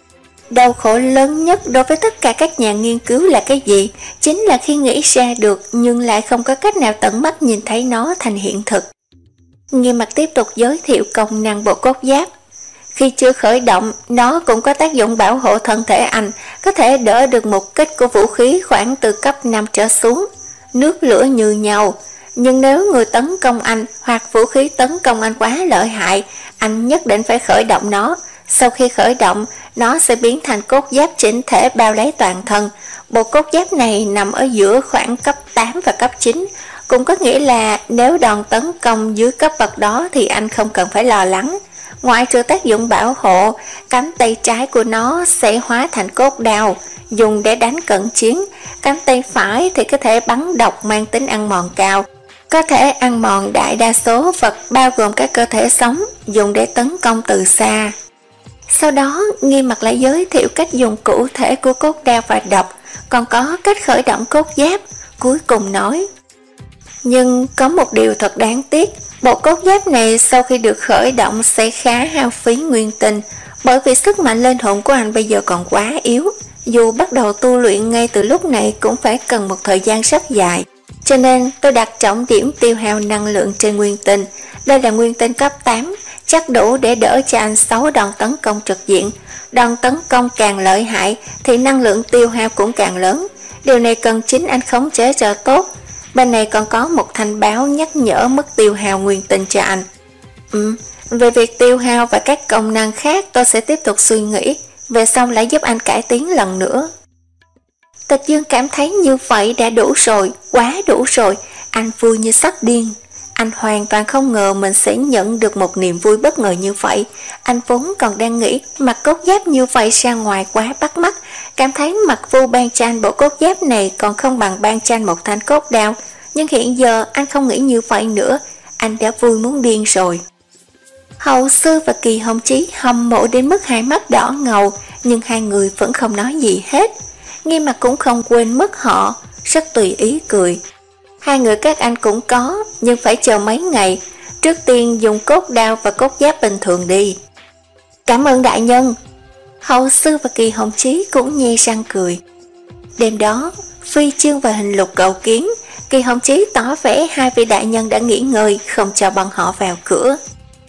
S1: Đau khổ lớn nhất đối với tất cả các nhà nghiên cứu là cái gì? Chính là khi nghĩ ra được nhưng lại không có cách nào tận mắt nhìn thấy nó thành hiện thực. Nghiêm Mặc tiếp tục giới thiệu công năng bộ cốt giáp. Khi chưa khởi động, nó cũng có tác dụng bảo hộ thân thể anh, có thể đỡ được một kích của vũ khí khoảng từ cấp năm trở xuống. Nước lửa như nhau, nhưng nếu người tấn công anh hoặc vũ khí tấn công anh quá lợi hại, anh nhất định phải khởi động nó. Sau khi khởi động, nó sẽ biến thành cốt giáp chỉnh thể bao lấy toàn thân. Bộ cốt giáp này nằm ở giữa khoảng cấp tám và cấp chín, cũng có nghĩa là nếu đòn tấn công dưới cấp bậc đó thì anh không cần phải lo lắng. Ngoại trừ tác dụng bảo hộ, cánh tay trái của nó sẽ hóa thành cốt đao, dùng để đánh cận chiến. Cánh tay phải thì có thể bắn độc mang tính ăn mòn cao, có thể ăn mòn đại đa số vật bao gồm các cơ thể sống, dùng để tấn công từ xa. Sau đó, Nghiêm Mặc lại giới thiệu cách dùng cụ thể của cốt đao và độc, còn có cách khởi động cốt giáp. Cuối cùng nói, nhưng có một điều thật đáng tiếc, bộ cốt giáp này sau khi được khởi động sẽ khá hao phí nguyên tinh, bởi vì sức mạnh linh hồn của anh bây giờ còn quá yếu. Dù bắt đầu tu luyện ngay từ lúc này cũng phải cần một thời gian rất dài. Cho nên tôi đặt trọng điểm tiêu hao năng lượng trên nguyên tinh. Đây là nguyên tinh cấp tám, chắc đủ để đỡ cho anh sáu đòn tấn công trực diện. Đòn tấn công càng lợi hại thì năng lượng tiêu hao cũng càng lớn. Điều này cần chính anh khống chế cho tốt. Bên này còn có một thanh báo nhắc nhở mức tiêu hao nguyên tinh cho anh. Ừ, về việc tiêu hao và các công năng khác tôi sẽ tiếp tục suy nghĩ, về sau lại giúp anh cải tiến lần nữa. Tịch Dương cảm thấy như vậy đã đủ rồi, quá đủ rồi. Anh vui như sắp điên. Anh hoàn toàn không ngờ mình sẽ nhận được một niềm vui bất ngờ như vậy. Anh vốn còn đang nghĩ mặc cốt giáp như vậy ra ngoài quá bắt mắt, cảm thấy mặc Vu ban cho anh bộ cốt giáp này còn không bằng ban cho anh một thanh cốt đao. Nhưng hiện giờ anh không nghĩ như vậy nữa, anh đã vui muốn điên rồi. Hậu Sư và Kỳ Hồng Chí hâm mộ đến mức hai mắt đỏ ngầu, nhưng hai người vẫn không nói gì hết. Nghiêm Mặc cũng không quên mất họ, rất tùy ý cười. Hai người các anh cũng có, nhưng phải chờ mấy ngày. Trước tiên dùng cốt đao và cốt giáp bình thường đi. Cảm ơn đại nhân. Hậu Sư và Kỳ Hồng Chí cũng nhe răng cười. Đêm đó, Phi Chương và Hình Lục cầu kiến. Kỳ Hồng Chí tỏ vẻ hai vị đại nhân đã nghỉ ngơi, không cho bọn họ vào cửa.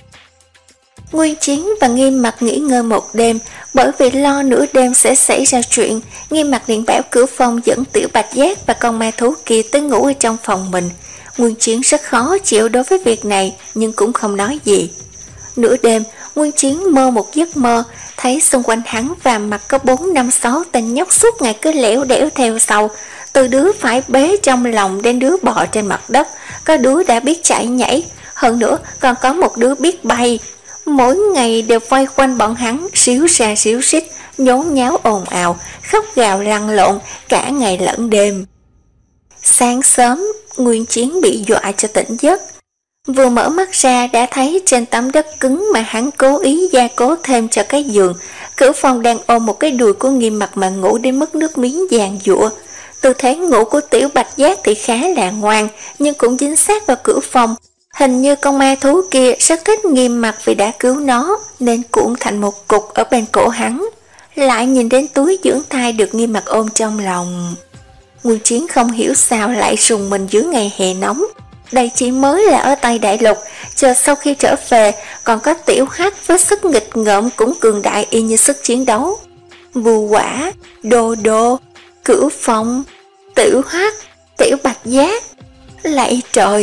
S1: Nguyên Chiến và Nghiêm Mặc nghỉ ngơi một đêm, bởi vì lo nửa đêm sẽ xảy ra chuyện. Nghiêm Mặc liền bảo Cửu Phong dẫn Tiểu Bạch Giác và con ma thú kia tới ngủ ở trong phòng mình. Nguyên Chiến rất khó chịu đối với việc này, nhưng cũng không nói gì. Nửa đêm, Nguyên Chiến mơ một giấc mơ, thấy xung quanh hắn và mặt có bốn năm sáu tên nhóc suốt ngày cứ lẻo đẻo theo sau. Từ đứa phải bế trong lòng đến đứa bò trên mặt đất, có đứa đã biết chạy nhảy, hơn nữa còn có một đứa biết bay. Mỗi ngày đều vây quanh bọn hắn, xíu xa xíu xít, nhốn nháo ồn ào, khóc gào lăn lộn cả ngày lẫn đêm. Sáng sớm, Nguyên Chiến bị dọa cho tỉnh giấc. Vừa mở mắt ra đã thấy trên tấm đất cứng mà hắn cố ý gia cố thêm cho cái giường, Cửu Phong đang ôm một cái đùi của Nghiêm Mặc mà ngủ đến mức nước miếng giàn giụa. Tư thế ngủ của Tiểu Bạch Giác thì khá là ngoan, nhưng cũng dính sát vào Cửu Phong. Hình như con ma thú kia rất thích Nghiêm Mặc vì đã cứu nó, nên cuộn thành một cục ở bên cổ hắn. Lại nhìn đến túi dưỡng thai được Nghiêm Mặc ôm trong lòng. Nguyên Chiến không hiểu sao lại rùng mình dưới ngày hè nóng. Đây chỉ mới là ở Tây Đại Lục, chờ sau khi trở về còn có Tiểu Hắc với sức nghịch ngợm cũng cường đại y như sức chiến đấu. Vù Quả, Đô Đô, Cửu Phong, Tiểu Hắc, Tiểu Bạch Giác. Lạy trời,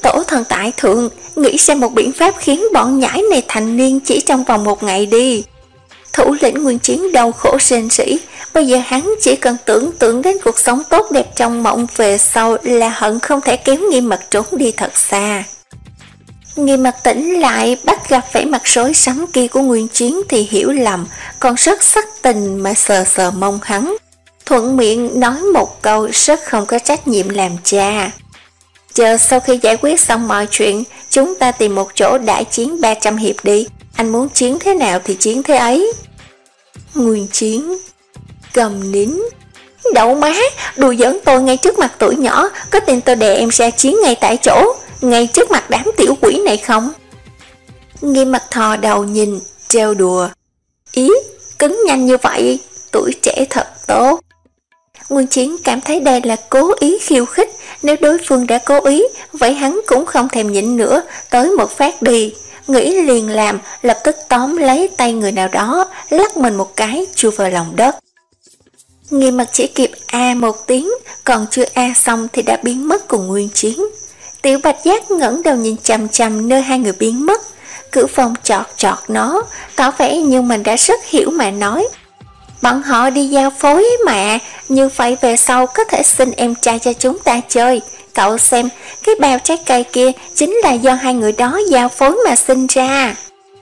S1: Tổ thần tại thượng, nghĩ ra một biện pháp khiến bọn nhãi này thành niên chỉ trong vòng một ngày đi. Thủ lĩnh Nguyên Chiến đau khổ rên rỉ, bây giờ hắn chỉ cần tưởng tượng đến cuộc sống tốt đẹp trong mộng về sau là hận không thể kéo Nghiêm Mặt trốn đi thật xa. Nghiêm Mặt tỉnh lại, bắt gặp vẻ mặt rối rắm kia của Nguyên Chiến thì hiểu lầm, còn rất sắc tình mà sờ sờ mông hắn. Thuận miệng nói một câu rất không có trách nhiệm làm cha. Chờ sau khi giải quyết xong mọi chuyện, chúng ta tìm một chỗ đại chiến ba trăm hiệp đi. Anh muốn chiến thế nào thì chiến thế ấy. Nguyên Chiến cầm nín. Đậu má, đùa giỡn tôi ngay trước mặt tuổi nhỏ, có tin tôi đè em ra chiến ngay tại chỗ, ngay trước mặt đám tiểu quỷ này không? Nghiêm Mặt thò đầu nhìn, trêu đùa. Ý, cứng nhanh như vậy, tuổi trẻ thật tốt. Nguyên Chiến cảm thấy đây là cố ý khiêu khích, nếu đối phương đã cố ý, vậy hắn cũng không thèm nhịn nữa, tới một phát đi. Nghĩ liền làm, lập tức tóm lấy tay người nào đó, lắc mình một cái, chui vào lòng đất. Nghiêm Mặt chỉ kịp a một tiếng, còn chưa a xong thì đã biến mất cùng Nguyên Chiến. Tiểu Bạch Giác ngẩng đầu nhìn chằm chằm nơi hai người biến mất. Cửu Phong chọt chọt nó, tỏ vẻ như mình đã rất hiểu mà nói. Bọn họ đi giao phối mà, như vậy về sau có thể xin em trai cho chúng ta chơi. Cậu xem, cái bao trái cây kia chính là do hai người đó giao phối mà sinh ra.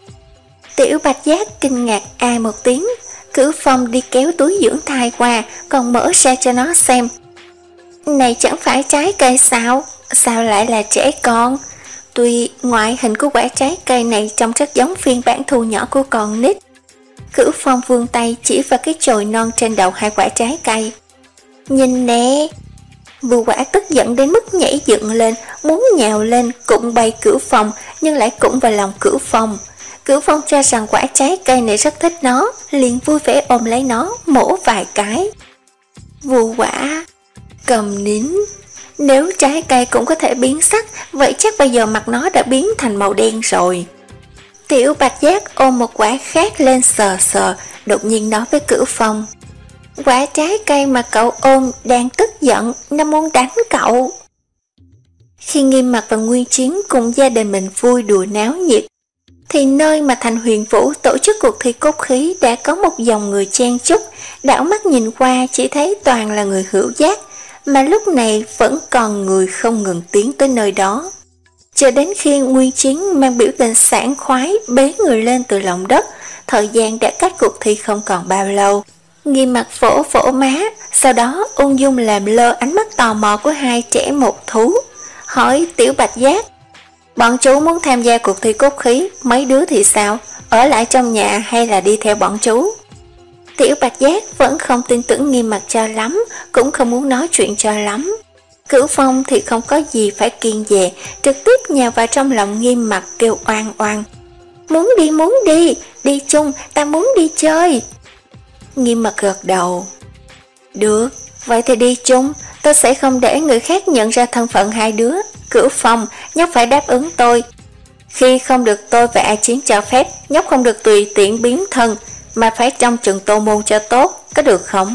S1: Tiểu Bạch Giác kinh ngạc a một tiếng. Cửu Phong đi kéo túi dưỡng thai qua, còn mở ra cho nó xem. Này chẳng phải trái cây sao? Sao lại là trẻ con? Tuy ngoại hình của quả trái cây này trông rất giống phiên bản thu nhỏ của con nít. Cửu Phong vươn tay chỉ vào cái chồi non trên đầu hai quả trái cây. Nhìn nè! Bưu Quả tức giận đến mức nhảy dựng lên, muốn nhào lên cũng bay Cửu Phong, nhưng lại cũng vào lòng Cửu Phong. Cửu Phong cho rằng quả trái cây này rất thích nó, liền vui vẻ ôm lấy nó, mổ vài cái. Bưu Quả cầm nín. Nếu trái cây cũng có thể biến sắc, vậy chắc bây giờ mặt nó đã biến thành màu đen rồi. Tiểu Bạch Giác ôm một quả khác lên sờ sờ, đột nhiên nói với Cửu Phong. Quả trái cây mà cậu ôm đang tức giận, nó muốn đánh cậu. Khi Nghiêm Mặt và Nguyên Chiến cùng gia đình mình vui đùa náo nhiệt, thì nơi mà Thành Huyền Vũ tổ chức cuộc thi cốt khí đã có một dòng người chen chúc, đảo mắt nhìn qua chỉ thấy toàn là người hữu giác, mà lúc này vẫn còn người không ngừng tiến tới nơi đó. Cho đến khi Nguyên Chiến mang biểu tình sảng khoái bế người lên từ lòng đất, thời gian đã cách cuộc thi không còn bao lâu. Nghiêm Mặt vỗ vỗ má, sau đó ung dung làm lơ ánh mắt tò mò của hai trẻ một thú, hỏi Tiểu Bạch Giác. Bọn chú muốn tham gia cuộc thi cốt khí, mấy đứa thì sao? Ở lại trong nhà hay là đi theo bọn chú? Tiểu Bạch Giác vẫn không tin tưởng Nghiêm Mặt cho lắm, cũng không muốn nói chuyện cho lắm. Cửu Phong thì không có gì phải kiêng dè, trực tiếp nhào vào trong lòng Nghiêm Mặt kêu oan oan. Muốn đi muốn đi, đi chung, ta muốn đi chơi. Nghiêm Mặt gật đầu. Được, vậy thì đi chung, tôi sẽ không để người khác nhận ra thân phận hai đứa. Cửu Phong, nhóc phải đáp ứng tôi. Khi không được tôi và A Chiến cho phép, nhóc không được tùy tiện biến thân, mà phải trông chừng Tô Môn cho tốt, có được không?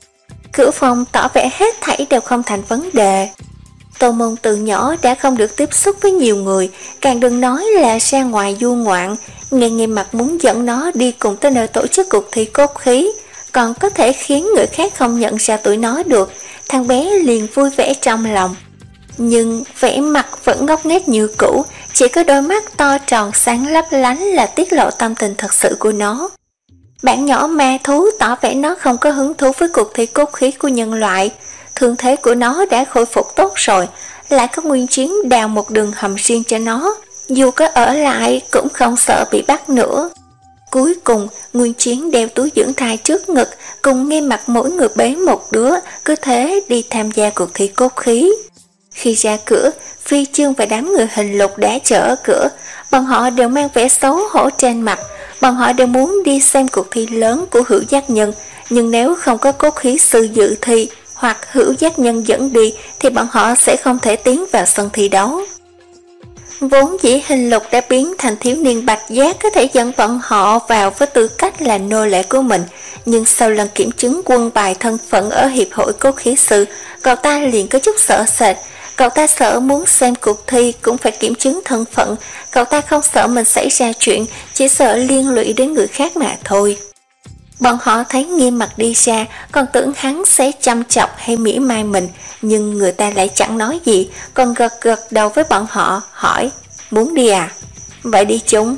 S1: Cửu Phong tỏ vẻ hết thảy đều không thành vấn đề. Tô Môn từ nhỏ đã không được tiếp xúc với nhiều người, càng đừng nói là ra ngoài du ngoạn. Nghe Nghiêm Mặt muốn dẫn nó đi cùng tới nơi tổ chức cuộc thi cốt khí, còn có thể khiến người khác không nhận ra tuổi nó được, thằng bé liền vui vẻ trong lòng. Nhưng vẻ mặt vẫn ngốc nghếch như cũ, chỉ có đôi mắt to tròn sáng lấp lánh là tiết lộ tâm tình thật sự của nó. Bạn nhỏ ma thú tỏ vẻ nó không có hứng thú với cuộc thi cốt khí của nhân loại. Thương thế của nó đã khôi phục tốt rồi, lại có Nguyên Chiến đào một đường hầm riêng cho nó, dù có ở lại cũng không sợ bị bắt nữa. Cuối cùng, Nguyên Chiến đeo túi dưỡng thai trước ngực, cùng Nghiêm Mặt mỗi người bế một đứa, cứ thế đi tham gia cuộc thi cốt khí. Khi ra cửa, Phi Chương và đám người hình lục đã chờ ở cửa, bọn họ đều mang vẻ xấu hổ trên mặt. Bọn họ đều muốn đi xem cuộc thi lớn của hữu giác nhân, nhưng nếu không có cốt khí sư dự thi hoặc hữu giác nhân dẫn đi thì bọn họ sẽ không thể tiến vào sân thi đấu. Vốn dĩ hình lục đã biến thành thiếu niên Bạch Giác có thể dẫn bọn họ vào với tư cách là nô lệ của mình, nhưng sau lần kiểm chứng quân bài thân phận ở hiệp hội cốt khí sư, cậu ta liền có chút sợ sệt. Cậu ta sợ muốn xem cuộc thi cũng phải kiểm chứng thân phận, cậu ta không sợ mình xảy ra chuyện, chỉ sợ liên lụy đến người khác mà thôi. Bọn họ thấy Nghiêm Mặc đi ra, còn tưởng hắn sẽ chăm chọc hay mỉa mai mình, nhưng người ta lại chẳng nói gì, còn gật gật đầu với bọn họ, hỏi, muốn đi à? Vậy đi chúng.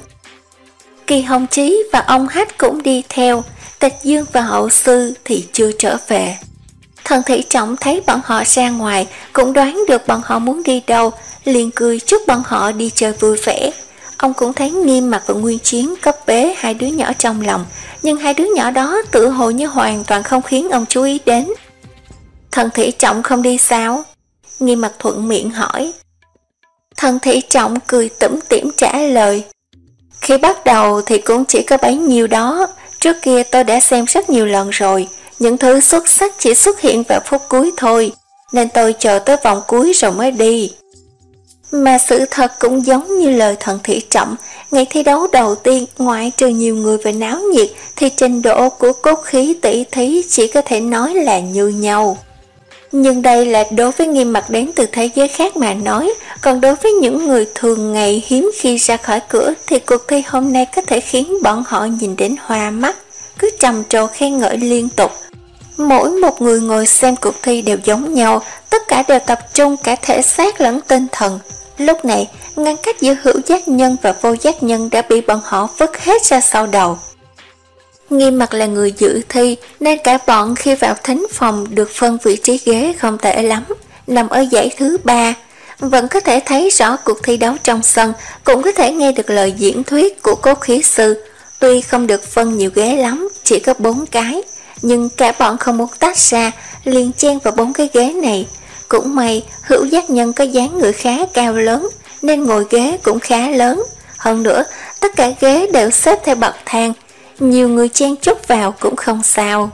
S1: Kỳ Hồng Chí và ông Hách cũng đi theo, Tịch Dương và Hậu Sư thì chưa trở về. Thần Thị Trọng thấy bọn họ ra ngoài, cũng đoán được bọn họ muốn đi đâu, liền cười chúc bọn họ đi chơi vui vẻ. Ông cũng thấy Nghiêm Mặc và Nguyên Chiến cấp bế hai đứa nhỏ trong lòng, nhưng hai đứa nhỏ đó tự hồ như hoàn toàn không khiến ông chú ý đến. Thần Thị Trọng không đi sao? Nghiêm Mặc thuận miệng hỏi. Thần Thị Trọng cười tủm tỉm trả lời. Khi bắt đầu thì cũng chỉ có bấy nhiêu đó, trước kia tôi đã xem rất nhiều lần rồi, những thứ xuất sắc chỉ xuất hiện vào phút cuối thôi, nên tôi chờ tới vòng cuối rồi mới đi. Mà sự thật cũng giống như lời Thần Thị Trọng, ngày thi đấu đầu tiên ngoại trừ nhiều người về náo nhiệt thì trình độ của cốt khí tỷ thí chỉ có thể nói là như nhau. Nhưng đây là đối với Nghiêm Mặc đến từ thế giới khác mà nói, còn đối với những người thường ngày hiếm khi ra khỏi cửa thì cuộc thi hôm nay có thể khiến bọn họ nhìn đến hoa mắt, cứ trầm trồ khen ngợi liên tục. Mỗi một người ngồi xem cuộc thi đều giống nhau, tất cả đều tập trung cả thể xác lẫn tinh thần. Lúc này, ngăn cách giữa hữu giác nhân và vô giác nhân đã bị bọn họ vứt hết ra sau đầu. Nghiêm Mặc là người dự thi, nên cả bọn khi vào thính phòng được phân vị trí ghế không tệ lắm, nằm ở dãy thứ ba. Vẫn có thể thấy rõ cuộc thi đấu trong sân, cũng có thể nghe được lời diễn thuyết của cốt khí sư. Tuy không được phân nhiều ghế lắm, chỉ có bốn cái, nhưng cả bọn không muốn tách ra, liền chen vào bốn cái ghế này. Cũng may, hữu giác nhân có dáng người khá cao lớn, nên ngồi ghế cũng khá lớn. Hơn nữa, tất cả ghế đều xếp theo bậc thang, nhiều người chen chúc vào cũng không sao.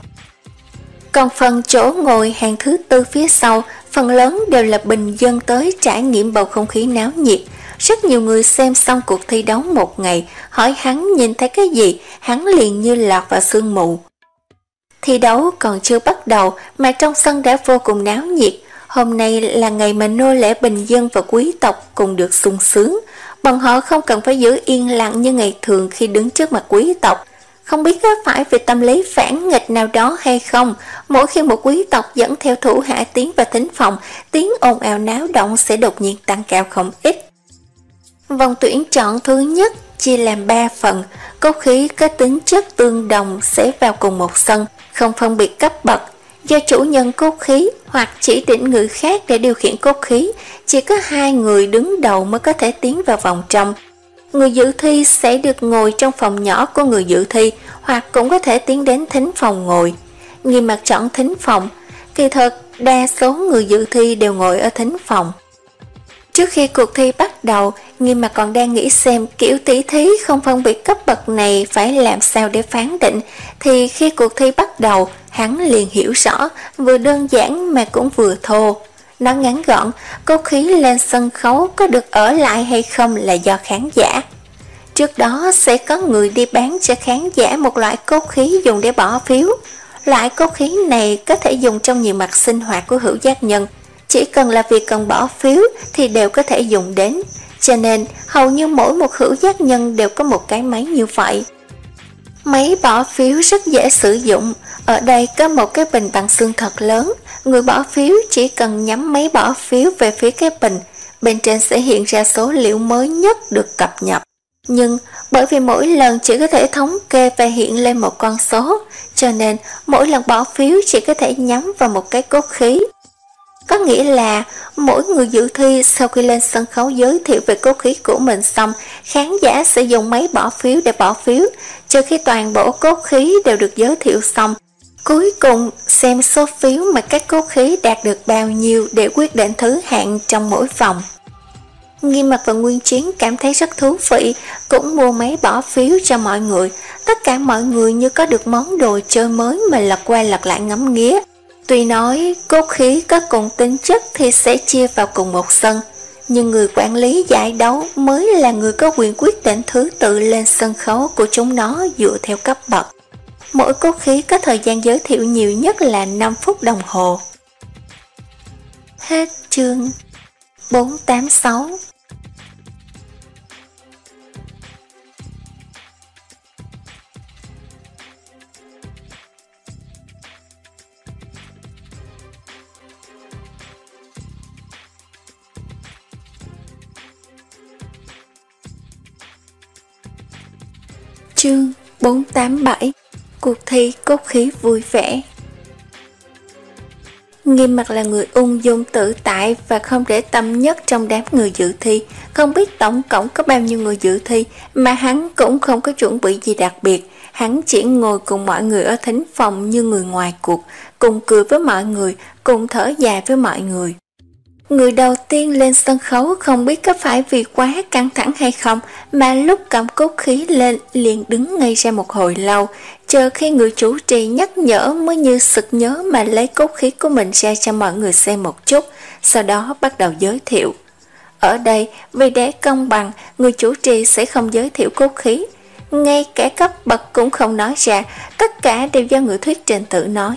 S1: Còn phần chỗ ngồi hàng thứ tư phía sau, phần lớn đều là bình dân tới trải nghiệm bầu không khí náo nhiệt. Rất nhiều người xem xong cuộc thi đấu một ngày, hỏi hắn nhìn thấy cái gì, hắn liền như lọt vào sương mù. Thi đấu còn chưa bắt đầu mà trong sân đã vô cùng náo nhiệt. Hôm nay là ngày mà nô lệ bình dân và quý tộc cùng được sung sướng. Bọn họ không cần phải giữ yên lặng như ngày thường khi đứng trước mặt quý tộc. Không biết có phải vì tâm lý phản nghịch nào đó hay không, mỗi khi một quý tộc dẫn theo thủ hạ tiến vào thính phòng, tiếng ồn ào náo động sẽ đột nhiên tăng cao không ít. Vòng tuyển chọn thứ nhất chia làm ba phần, cốt khí có tính chất tương đồng sẽ vào cùng một sân, không phân biệt cấp bậc. Do chủ nhân cốt khí hoặc chỉ định người khác để điều khiển cốt khí, chỉ có hai người đứng đầu mới có thể tiến vào vòng trong. Người dự thi sẽ được ngồi trong phòng nhỏ của người dự thi, hoặc cũng có thể tiến đến thính phòng ngồi. Nghiêm Mặc chọn thính phòng, kỳ thực đa số người dự thi đều ngồi ở thính phòng. Trước khi cuộc thi bắt đầu, Nghiêm Mặc còn đang nghĩ xem kiểu tỷ thí không phân biệt cấp bậc này phải làm sao để phán định, thì khi cuộc thi bắt đầu, hắn liền hiểu rõ, vừa đơn giản mà cũng vừa thô. Nói ngắn gọn, cốt khí lên sân khấu có được ở lại hay không là do khán giả. Trước đó sẽ có người đi bán cho khán giả một loại cốt khí dùng để bỏ phiếu. Loại cốt khí này có thể dùng trong nhiều mặt sinh hoạt của hữu giác nhân. Chỉ cần là việc cần bỏ phiếu thì đều có thể dùng đến. Cho nên hầu như mỗi một hữu giác nhân đều có một cái máy như vậy. Máy bỏ phiếu rất dễ sử dụng. Ở đây có một cái bình bằng xương thật lớn. Người bỏ phiếu chỉ cần nhắm máy bỏ phiếu về phía cái bình, bên trên sẽ hiện ra số liệu mới nhất được cập nhật. Nhưng bởi vì mỗi lần chỉ có thể thống kê và hiện lên một con số, cho nên mỗi lần bỏ phiếu chỉ có thể nhắm vào một cái cốt khí. Có nghĩa là mỗi người dự thi sau khi lên sân khấu giới thiệu về cốt khí của mình xong, khán giả sẽ dùng máy bỏ phiếu để bỏ phiếu, trừ khi toàn bộ cốt khí đều được giới thiệu xong. Cuối cùng xem số phiếu mà các cốt khí đạt được bao nhiêu để quyết định thứ hạng trong mỗi vòng. Nghiêm Mặc và Nguyên Chiến cảm thấy rất thú vị, cũng mua máy bỏ phiếu cho mọi người. Tất cả mọi người như có được món đồ chơi mới mà lật qua lật lại ngắm nghía. Tuy nói cốt khí có cùng tính chất thì sẽ chia vào cùng một sân, nhưng người quản lý giải đấu mới là người có quyền quyết định thứ tự lên sân khấu của chúng nó dựa theo cấp bậc. Mỗi cốt khí có thời gian giới thiệu nhiều nhất là năm phút đồng hồ. Hết chương. bốn tám sáu. Chương bốn tám bảy. Cuộc thi cốt khí vui vẻ. Nghiêm Mặc là người ung dung tự tại và không để tâm nhất trong đám người dự thi. Không biết tổng cộng có bao nhiêu người dự thi, mà hắn cũng không có chuẩn bị gì đặc biệt. Hắn chỉ ngồi cùng mọi người ở thính phòng như người ngoài cuộc, cùng cười với mọi người, cùng thở dài với mọi người. Người đầu tiên lên sân khấu không biết có phải vì quá căng thẳng hay không, mà lúc cầm cốt khí lên liền đứng ngây ra một hồi lâu, chờ khi người chủ trì nhắc nhở mới như sực nhớ mà lấy cốt khí của mình ra cho mọi người xem một chút, sau đó bắt đầu giới thiệu. Ở đây, vì để công bằng, người chủ trì sẽ không giới thiệu cốt khí, ngay cả cấp bậc cũng không nói ra, tất cả đều do người thuyết trình tự nói.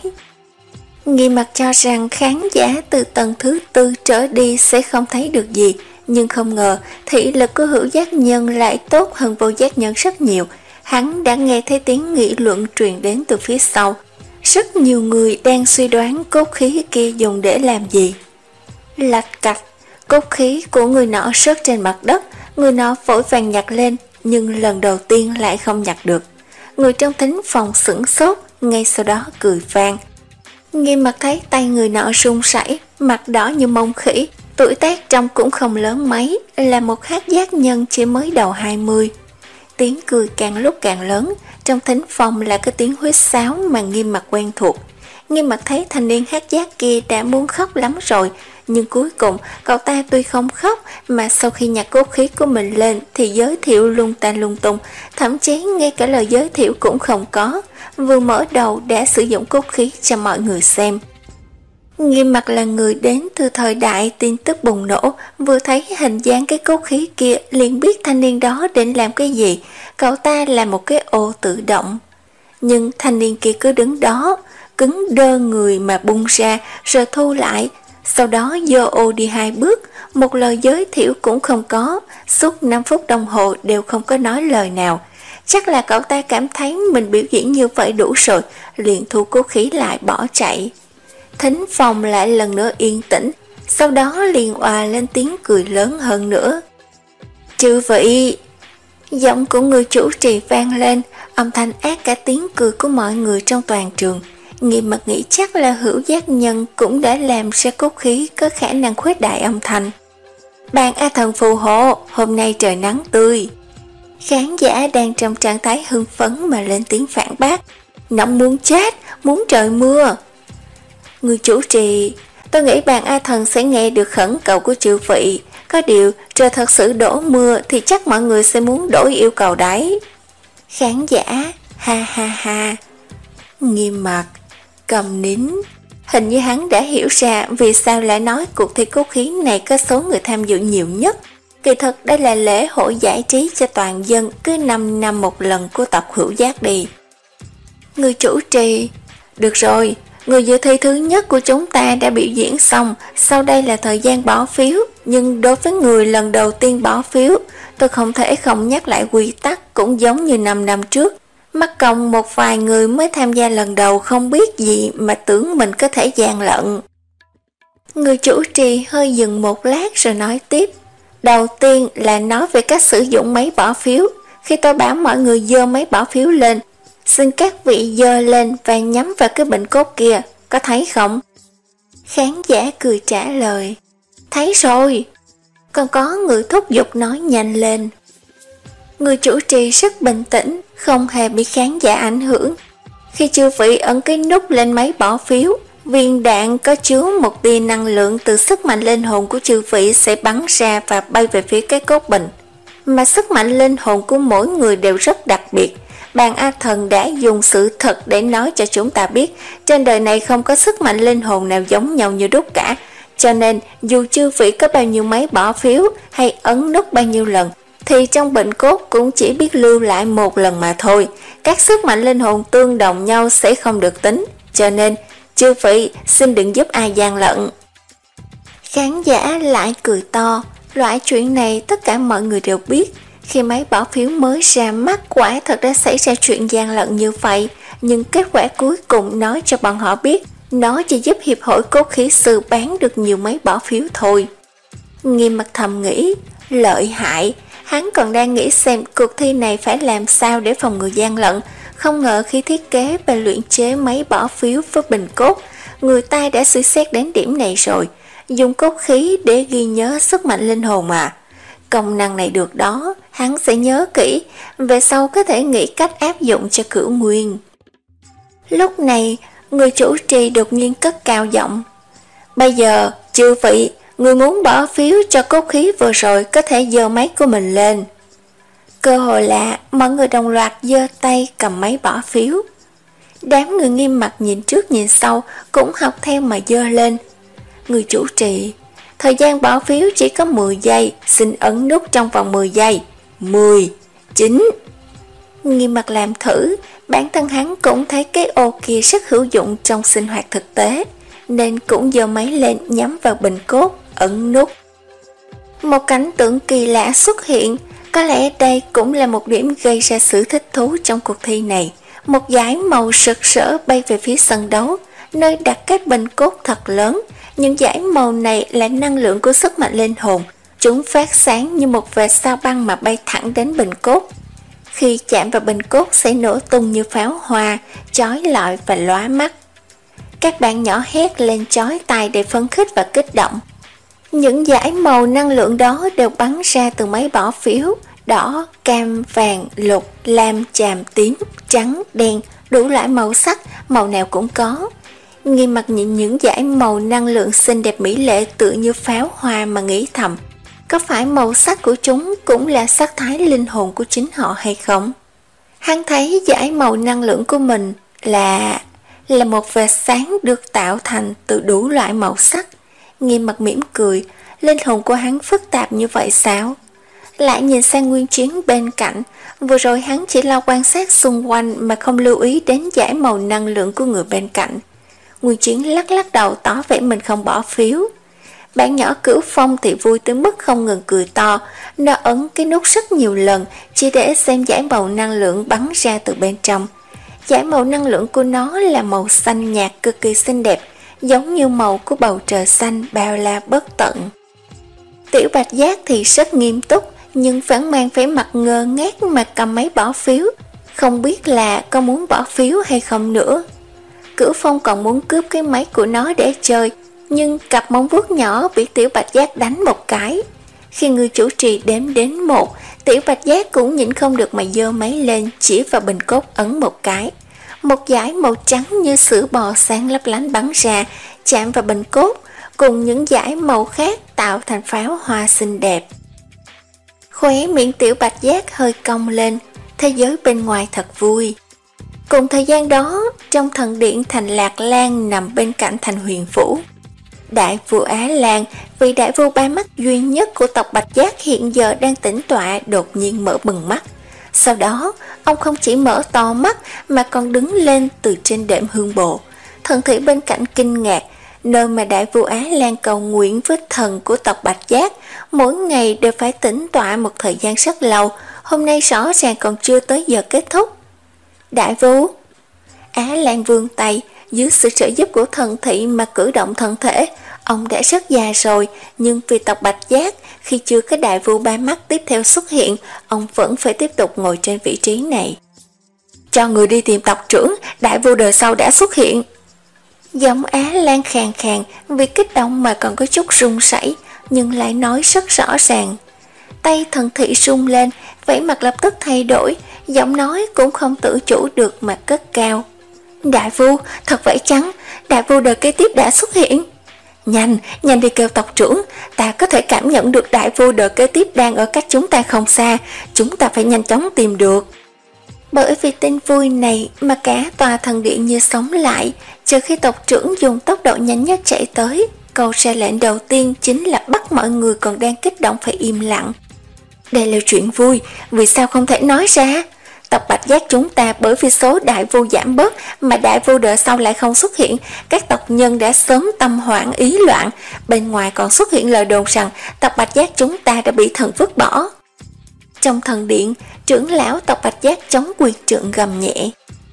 S1: Nghiêm Mặc cho rằng khán giả từ tầng thứ tư trở đi sẽ không thấy được gì, nhưng không ngờ thị lực của hữu giác nhân lại tốt hơn vô giác nhân rất nhiều. Hắn đã nghe thấy tiếng nghị luận truyền đến từ phía sau. Rất nhiều người đang suy đoán cốt khí kia dùng để làm gì. Lạch cạch, cốt khí của người nọ rớt trên mặt đất, người nọ vội vàng nhặt lên, nhưng lần đầu tiên lại không nhặt được. Người trong thính phòng sửng sốt, ngay sau đó cười vang. Nghiêm Mặc thấy tay người nọ run rẩy, mặt đỏ như mông khỉ, tuổi tác trông cũng không lớn mấy, là một hát giác nhân chỉ mới đầu hai mươi. Tiếng cười càng lúc càng lớn, trong thính phòng là cái tiếng huýt sáo mà Nghiêm Mặc quen thuộc. Nghiêm Mặc thấy thanh niên hát giác kia đã muốn khóc lắm rồi, nhưng cuối cùng cậu ta tuy không khóc mà sau khi nhặt cốt khí của mình lên thì giới thiệu lung ta lung tung, thậm chí ngay cả lời giới thiệu cũng không có, vừa mở đầu đã sử dụng cốt khí cho mọi người xem. Nghiêm Mặc là người đến từ thời đại tin tức bùng nổ, vừa thấy hình dáng cái cốt khí kia liền biết thanh niên đó định làm cái gì, cậu ta là một cái ô tự động. Nhưng thanh niên kia cứ đứng đó, cứng đơ người mà bung ra rồi thu lại, sau đó giơ ô đi hai bước, một lời giới thiệu cũng không có, suốt năm phút đồng hồ đều không có nói lời nào. Chắc là cậu ta cảm thấy mình biểu diễn như vậy đủ rồi, liền thu cốt khí lại bỏ chạy. Thính phòng lại lần nữa yên tĩnh, sau đó liền òa lên tiếng cười lớn hơn nữa. Chư vị! Giọng của người chủ trì vang lên, âm thanh ác cả tiếng cười của mọi người trong toàn trường. Nghiêm Mặc nghĩ chắc là hữu giác nhân cũng đã làm ra cốt khí có khả năng khuếch đại âm thanh. Bàn A Thần phù hộ, hôm nay trời nắng tươi. Khán giả đang trong trạng thái hưng phấn mà lên tiếng phản bác. Nóng muốn chết, muốn trời mưa. Người chủ trì, tôi nghĩ bàn A Thần sẽ nghe được khẩn cầu của chư vị. Có điều, trời thật sự đổ mưa thì chắc mọi người sẽ muốn đổi yêu cầu đấy. Khán giả, ha ha ha. Nghiêm Mặc cầm nín. Hình như hắn đã hiểu ra vì sao lại nói cuộc thi cốt khí này có số người tham dự nhiều nhất. Kỳ thực đây là lễ hội giải trí cho toàn dân cứ năm năm một lần của tộc hữu giác đi. Người chủ trì, được rồi, người dự thi thứ nhất của chúng ta đã biểu diễn xong, sau đây là thời gian bỏ phiếu, nhưng đối với người lần đầu tiên bỏ phiếu, tôi không thể không nhắc lại quy tắc cũng giống như năm năm trước. Mắc công một vài người mới tham gia lần đầu không biết gì mà tưởng mình có thể gian lận. Người chủ trì hơi dừng một lát rồi nói tiếp. Đầu tiên là nói về cách sử dụng máy bỏ phiếu. Khi tôi bảo mọi người giơ máy bỏ phiếu lên, xin các vị giơ lên và nhắm vào cái bình cốt kia, có thấy không? Khán giả cười trả lời. Thấy rồi. Còn có người thúc giục nói nhanh lên. Người chủ trì rất bình tĩnh, không hề bị khán giả ảnh hưởng. Khi chư vị ấn cái nút lên máy bỏ phiếu, viên đạn có chứa một tia năng lượng từ sức mạnh linh hồn của chư vị sẽ bắn ra và bay về phía cái cốt bình. Mà sức mạnh linh hồn của mỗi người đều rất đặc biệt. Bàn A Thần đã dùng sự thật để nói cho chúng ta biết trên đời này không có sức mạnh linh hồn nào giống nhau như đúc cả. Cho nên dù chư vị có bao nhiêu máy bỏ phiếu hay ấn nút bao nhiêu lần, thì trong bệnh cốt cũng chỉ biết lưu lại một lần mà thôi. Các sức mạnh linh hồn tương đồng nhau sẽ không được tính. Cho nên chư vị xin đừng giúp ai gian lận. Khán giả lại cười to. Loại chuyện này tất cả mọi người đều biết. Khi máy bỏ phiếu mới ra mắt, quả thật đã xảy ra chuyện gian lận như vậy, nhưng kết quả cuối cùng nói cho bọn họ biết nó chỉ giúp hiệp hội cốt khí sư bán được nhiều máy bỏ phiếu thôi. Nghiêm Mặt thầm nghĩ, lợi hại. Hắn còn đang nghĩ xem cuộc thi này phải làm sao để phòng ngừa gian lận. Không ngờ khi thiết kế và luyện chế máy bỏ phiếu với bình cốt, người ta đã suy xét đến điểm này rồi. Dùng cốt khí để ghi nhớ sức mạnh linh hồn mà. Công năng này được đó, hắn sẽ nhớ kỹ, về sau có thể nghĩ cách áp dụng cho Cửu Nguyên. Lúc này, người chủ trì đột nhiên cất cao giọng. Bây giờ, chư vị, người muốn bỏ phiếu cho cốt khí vừa rồi có thể giơ máy của mình lên. Cơ hội lạ, mọi người đồng loạt giơ tay cầm máy bỏ phiếu. Đám người Nghiêm Mặt nhìn trước nhìn sau cũng học theo mà giơ lên. Người chủ trì, thời gian bỏ phiếu chỉ có mười giây, xin ấn nút trong vòng mười giây. mười, chín. Nghiêm Mặt làm thử, bản thân hắn cũng thấy cái ô kia rất hữu dụng trong sinh hoạt thực tế, nên cũng giơ máy lên nhắm vào bình cốt, ấn nút. Một cảnh tượng kỳ lạ xuất hiện, có lẽ đây cũng là một điểm gây ra sự thích thú trong cuộc thi này. Một dải màu rực rỡ bay về phía sân đấu, nơi đặt các bình cốt thật lớn. Những dải màu này là năng lượng của sức mạnh linh hồn. Chúng phát sáng như một vệt sao băng mà bay thẳng đến bình cốt. Khi chạm vào bình cốt sẽ nổ tung như pháo hoa, chói lọi và lóa mắt. Các bạn nhỏ hét lên chói tai để phấn khích và kích động. Những dải màu năng lượng đó đều bắn ra từ máy bỏ phiếu. Đỏ, cam, vàng, lục, lam, chàm, tím, trắng, đen, đủ loại màu sắc, màu nào cũng có. Nghiêm Mặt nhìn những dải màu năng lượng xinh đẹp mỹ lệ tựa như pháo hoa mà nghĩ thầm, có phải màu sắc của chúng cũng là sắc thái linh hồn của chính họ hay không? Hắn thấy dải màu năng lượng của mình là là một vệt sáng được tạo thành từ đủ loại màu sắc. Nghiêm Mặt mỉm cười, linh hồn của hắn phức tạp như vậy sao? Lại nhìn sang Nguyên Chiến bên cạnh, vừa rồi hắn chỉ lo quan sát xung quanh mà không lưu ý đến dải màu năng lượng của người bên cạnh. Nguyên Chiến lắc lắc đầu tỏ vẻ mình không bỏ phiếu. Bạn nhỏ Cửu Phong thì vui tới mức không ngừng cười to, nó ấn cái nút rất nhiều lần chỉ để xem dải màu năng lượng bắn ra từ bên trong. Dải màu năng lượng của nó là màu xanh nhạt cực kỳ xinh đẹp, giống như màu của bầu trời xanh bao la bất tận. Tiểu Bạch Giác thì rất nghiêm túc, nhưng vẫn mang vẻ mặt ngơ ngác mà cầm máy bỏ phiếu, không biết là có muốn bỏ phiếu hay không nữa. Cửu Phong còn muốn cướp cái máy của nó để chơi, nhưng cặp móng vuốt nhỏ bị Tiểu Bạch Giác đánh một cái. Khi người chủ trì đếm đến một, Tiểu Bạch Giác cũng nhịn không được mà giơ máy lên chỉ vào bình cốt ấn một cái. Một dải màu trắng như sữa bò sáng lấp lánh bắn ra, chạm vào bình cốt, cùng những dải màu khác tạo thành pháo hoa xinh đẹp. Khóe miệng Tiểu Bạch Giác hơi cong lên, thế giới bên ngoài thật vui. Cùng thời gian đó, trong thần điện thành Lạc Lan nằm bên cạnh thành Huyền Phủ. Đại vua Á Lan, vị đại vua ba mắt duy nhất của tộc Bạch Giác hiện giờ đang tĩnh tọa, đột nhiên mở bừng mắt. Sau đó, ông không chỉ mở to mắt mà còn đứng lên từ trên đệm hương bộ. Thần thủy bên cạnh kinh ngạc, nơi mà đại vua Á Lan cầu nguyện với thần của tộc Bạch Giác, mỗi ngày đều phải tĩnh tọa một thời gian rất lâu, hôm nay rõ ràng còn chưa tới giờ kết thúc. Đại vua Á Lan vươn tay, dưới sự trợ giúp của thần thị mà cử động thân thể. Ông đã rất già rồi, nhưng vì tộc Bạch Giác, khi chưa có đại vua ba mắt tiếp theo xuất hiện, ông vẫn phải tiếp tục ngồi trên vị trí này. Cho người đi tìm tộc trưởng, đại vua đời sau đã xuất hiện. Giọng Á Lan khàn khàn, vì kích động mà còn có chút run rẩy, nhưng lại nói rất rõ ràng. Tay thần thị rung lên, vẻ mặt lập tức thay đổi, giọng nói cũng không tự chủ được mà cất cao. Đại vua, thật vậy chăng? Đại vua đời kế tiếp đã xuất hiện. Nhanh, nhanh đi kêu tộc trưởng, ta có thể cảm nhận được đại vua đời kế tiếp đang ở cách chúng ta không xa, chúng ta phải nhanh chóng tìm được. Bởi vì tin vui này mà cả tòa thần điện như sống lại, chờ khi tộc trưởng dùng tốc độ nhanh nhất chạy tới, câu ra lệnh đầu tiên chính là bắt mọi người còn đang kích động phải im lặng. Đây là chuyện vui, vì sao không thể nói ra? tộc Bạch Giác chúng ta bởi vì số đại vu giảm bớt mà đại vu đời sau lại không xuất hiện, các tộc nhân đã sớm tâm hoảng ý loạn. Bên ngoài còn xuất hiện lời đồn rằng tộc Bạch Giác chúng ta đã bị thần vứt bỏ. Trong thần điện, trưởng lão tộc Bạch Giác chống quyền trượng gầm nhẹ.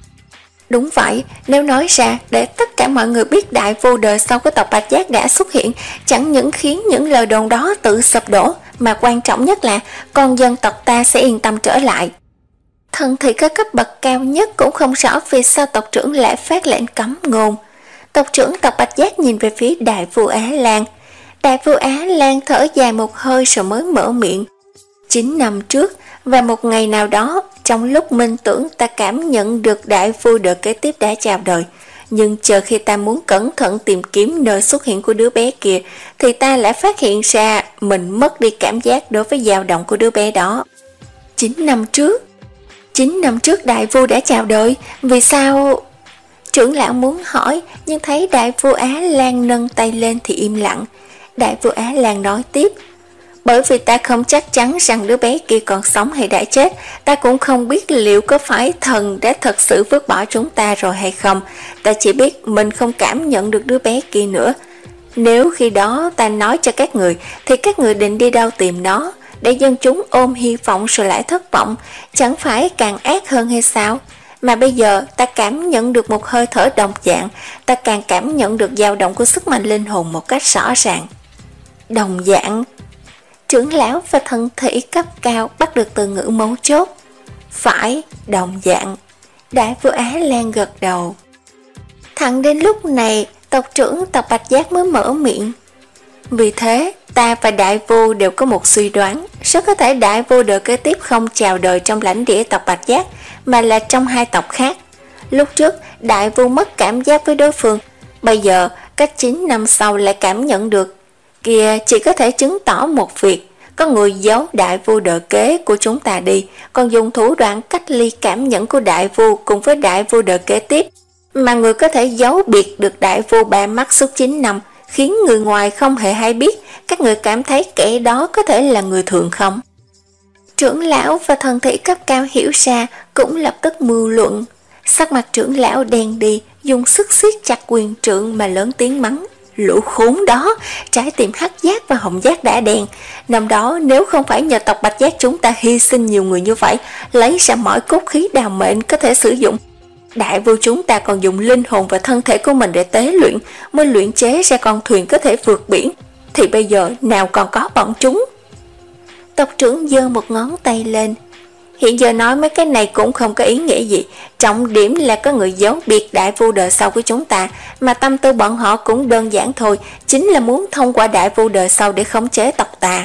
S1: Đúng vậy, nếu nói ra để tất cả mọi người biết đại vu đời sau của tộc Bạch Giác đã xuất hiện, chẳng những khiến những lời đồn đó tự sụp đổ, mà quan trọng nhất là con dân tộc ta sẽ yên tâm trở lại. Thần thị các cấp bậc cao nhất cũng không rõ vì sao tộc trưởng lại phát lệnh cấm ngôn. Tộc trưởng tộc Bạch Giác nhìn về phía đại vu Á Lan. Đại vu Á Lan thở dài một hơi rồi mới mở miệng. Chín năm trước và một ngày nào đó, trong lúc minh tưởng ta cảm nhận được đại vu đời kế tiếp đã chào đời. Nhưng chờ khi ta muốn cẩn thận tìm kiếm nơi xuất hiện của đứa bé kia, thì ta lại phát hiện ra mình mất đi cảm giác đối với dao động của đứa bé đó. Chín năm trước Chín năm trước đại vu đã chào đời, vì sao? Trưởng lão muốn hỏi, nhưng thấy đại vu Á Lan nâng tay lên thì im lặng. Đại vu Á Lan nói tiếp. Bởi vì ta không chắc chắn rằng đứa bé kia còn sống hay đã chết, ta cũng không biết liệu có phải thần đã thật sự vứt bỏ chúng ta rồi hay không. Ta chỉ biết mình không cảm nhận được đứa bé kia nữa. Nếu khi đó ta nói cho các người, thì các người định đi đâu tìm nó, để dân chúng ôm hy vọng rồi lại thất vọng, chẳng phải càng ác hơn hay sao? Mà bây giờ ta cảm nhận được một hơi thở đồng dạng, ta càng cảm nhận được dao động của sức mạnh linh hồn một cách rõ ràng. Đồng dạng. Trưởng lão và thần thị cấp cao bắt được từ ngữ mấu chốt. Phải, đồng dạng. Đại vu Á Lan gật đầu. Thẳng đến lúc này, tộc trưởng tộc Bạch Giác mới mở miệng. Vì thế, ta và đại vu đều có một suy đoán, rất có thể đại vu đời kế tiếp không chào đời trong lãnh địa tộc Bạch Giác, mà là trong hai tộc khác. Lúc trước, đại vu mất cảm giác với đối phương, bây giờ, cách chín năm sau lại cảm nhận được. Kìa chỉ có thể chứng tỏ một việc, có người giấu đại vu đời kế của chúng ta đi, còn dùng thủ đoạn cách ly cảm nhận của đại vu cùng với đại vu đời kế tiếp, mà người có thể giấu biệt được đại vu ba mắt suốt chín năm, khiến người ngoài không hề hay biết. Các người cảm thấy kẻ đó có thể là người thường không? Trưởng lão và thần thị cấp cao hiểu ra, cũng lập tức mưu luận. Sắc mặt trưởng lão đen đi, dùng sức siết chặt quyền trượng mà lớn tiếng mắng. Lũ khốn đó, trái tim hắc giác và hồng giác đã đen. Năm đó nếu không phải nhờ tộc Bạch Giác chúng ta hy sinh nhiều người như vậy, lấy ra mọi cốt khí đào mệnh có thể sử dụng, đại vu chúng ta còn dùng linh hồn và thân thể của mình để tế luyện, mới luyện chế ra con thuyền có thể vượt biển, thì bây giờ nào còn có bọn chúng. Tộc trưởng giơ một ngón tay lên. Hiện giờ nói mấy cái này cũng không có ý nghĩa gì, trọng điểm là có người giấu biệt đại vu đời sau của chúng ta, mà tâm tư bọn họ cũng đơn giản thôi, chính là muốn thông qua đại vu đời sau để khống chế tộc ta.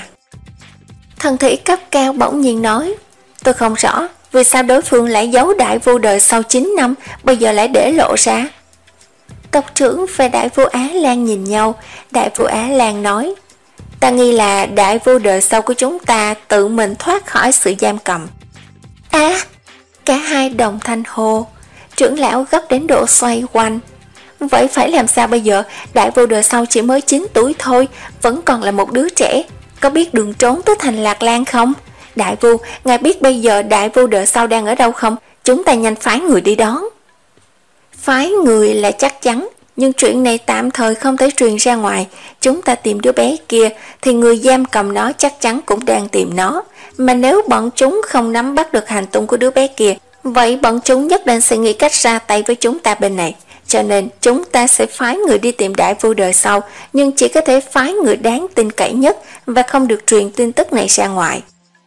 S1: Thần thị cấp cao bỗng nhiên nói, tôi không rõ vì sao đối phương lại giấu đại vu đời sau chín năm, bây giờ lại để lộ ra. Tộc trưởng và đại vu Á Lan nhìn nhau. Đại vu Á Lan nói, ta nghi là đại vu đời sau của chúng ta tự mình thoát khỏi sự giam cầm. À, cả hai đồng thanh hô. Trưởng lão gấp đến độ xoay quanh. Vậy phải làm sao bây giờ? Đại vu đời sau chỉ mới chín tuổi thôi, vẫn còn là một đứa trẻ, có biết đường trốn tới thành Lạc Lan không? Đại vu, ngài biết bây giờ đại vu đời sau đang ở đâu không? Chúng ta nhanh phái người đi đón. Phái người là chắc chắn, nhưng chuyện này tạm thời không thể truyền ra ngoài. Chúng ta tìm đứa bé kia, thì người giam cầm nó chắc chắn cũng đang tìm nó. Mà nếu bọn chúng không nắm bắt được hành tung của đứa bé kia, vậy bọn chúng nhất định sẽ nghĩ cách ra tay với chúng ta bên này. Cho nên chúng ta sẽ phái người đi tìm đại vu đời sau, nhưng chỉ có thể phái người đáng tin cậy nhất và không được truyền tin tức này ra ngoài.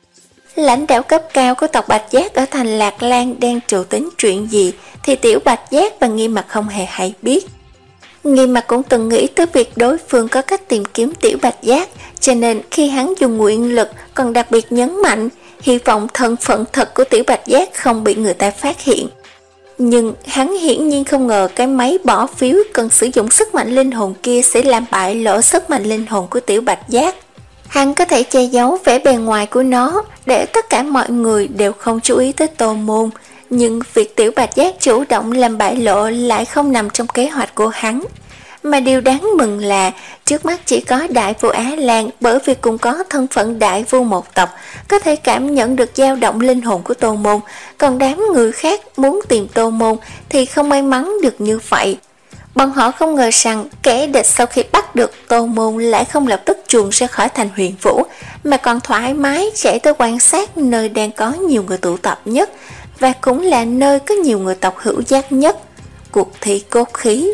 S1: Lãnh đạo cấp cao của tộc Bạch Giác ở thành Lạc Lan đang trù tính chuyện gì thì Tiểu Bạch Giác và Nghi Mặc không hề hay biết. Nghi Mặc cũng từng nghĩ tới việc đối phương có cách tìm kiếm Tiểu Bạch Giác, cho nên khi hắn dùng nguyện lực còn đặc biệt nhấn mạnh, hy vọng thân phận thật của Tiểu Bạch Giác không bị người ta phát hiện. Nhưng hắn hiển nhiên không ngờ cái máy bỏ phiếu cần sử dụng sức mạnh linh hồn kia sẽ làm bại lộ sức mạnh linh hồn của Tiểu Bạch Giác. Hắn có thể che giấu vẻ bề ngoài của nó để tất cả mọi người đều không chú ý tới Tô Môn, nhưng việc Tiểu Bạch Giác chủ động làm bại lộ lại không nằm trong kế hoạch của hắn. Mà điều đáng mừng là trước mắt chỉ có Đại Vua Á Lan, bởi vì cũng có thân phận đại vua một tộc, có thể cảm nhận được dao động linh hồn của Tô Môn, còn đám người khác muốn tìm Tô Môn thì không may mắn được như vậy. Bọn họ không ngờ rằng kẻ địch sau khi bắt được Tô Môn lại không lập tức chuồn ra khỏi thành Huyền Vũ, mà còn thoải mái chạy tới quan sát nơi đang có nhiều người tụ tập nhất, và cũng là nơi có nhiều người tộc hữu giác nhất, cuộc thi cốt khí.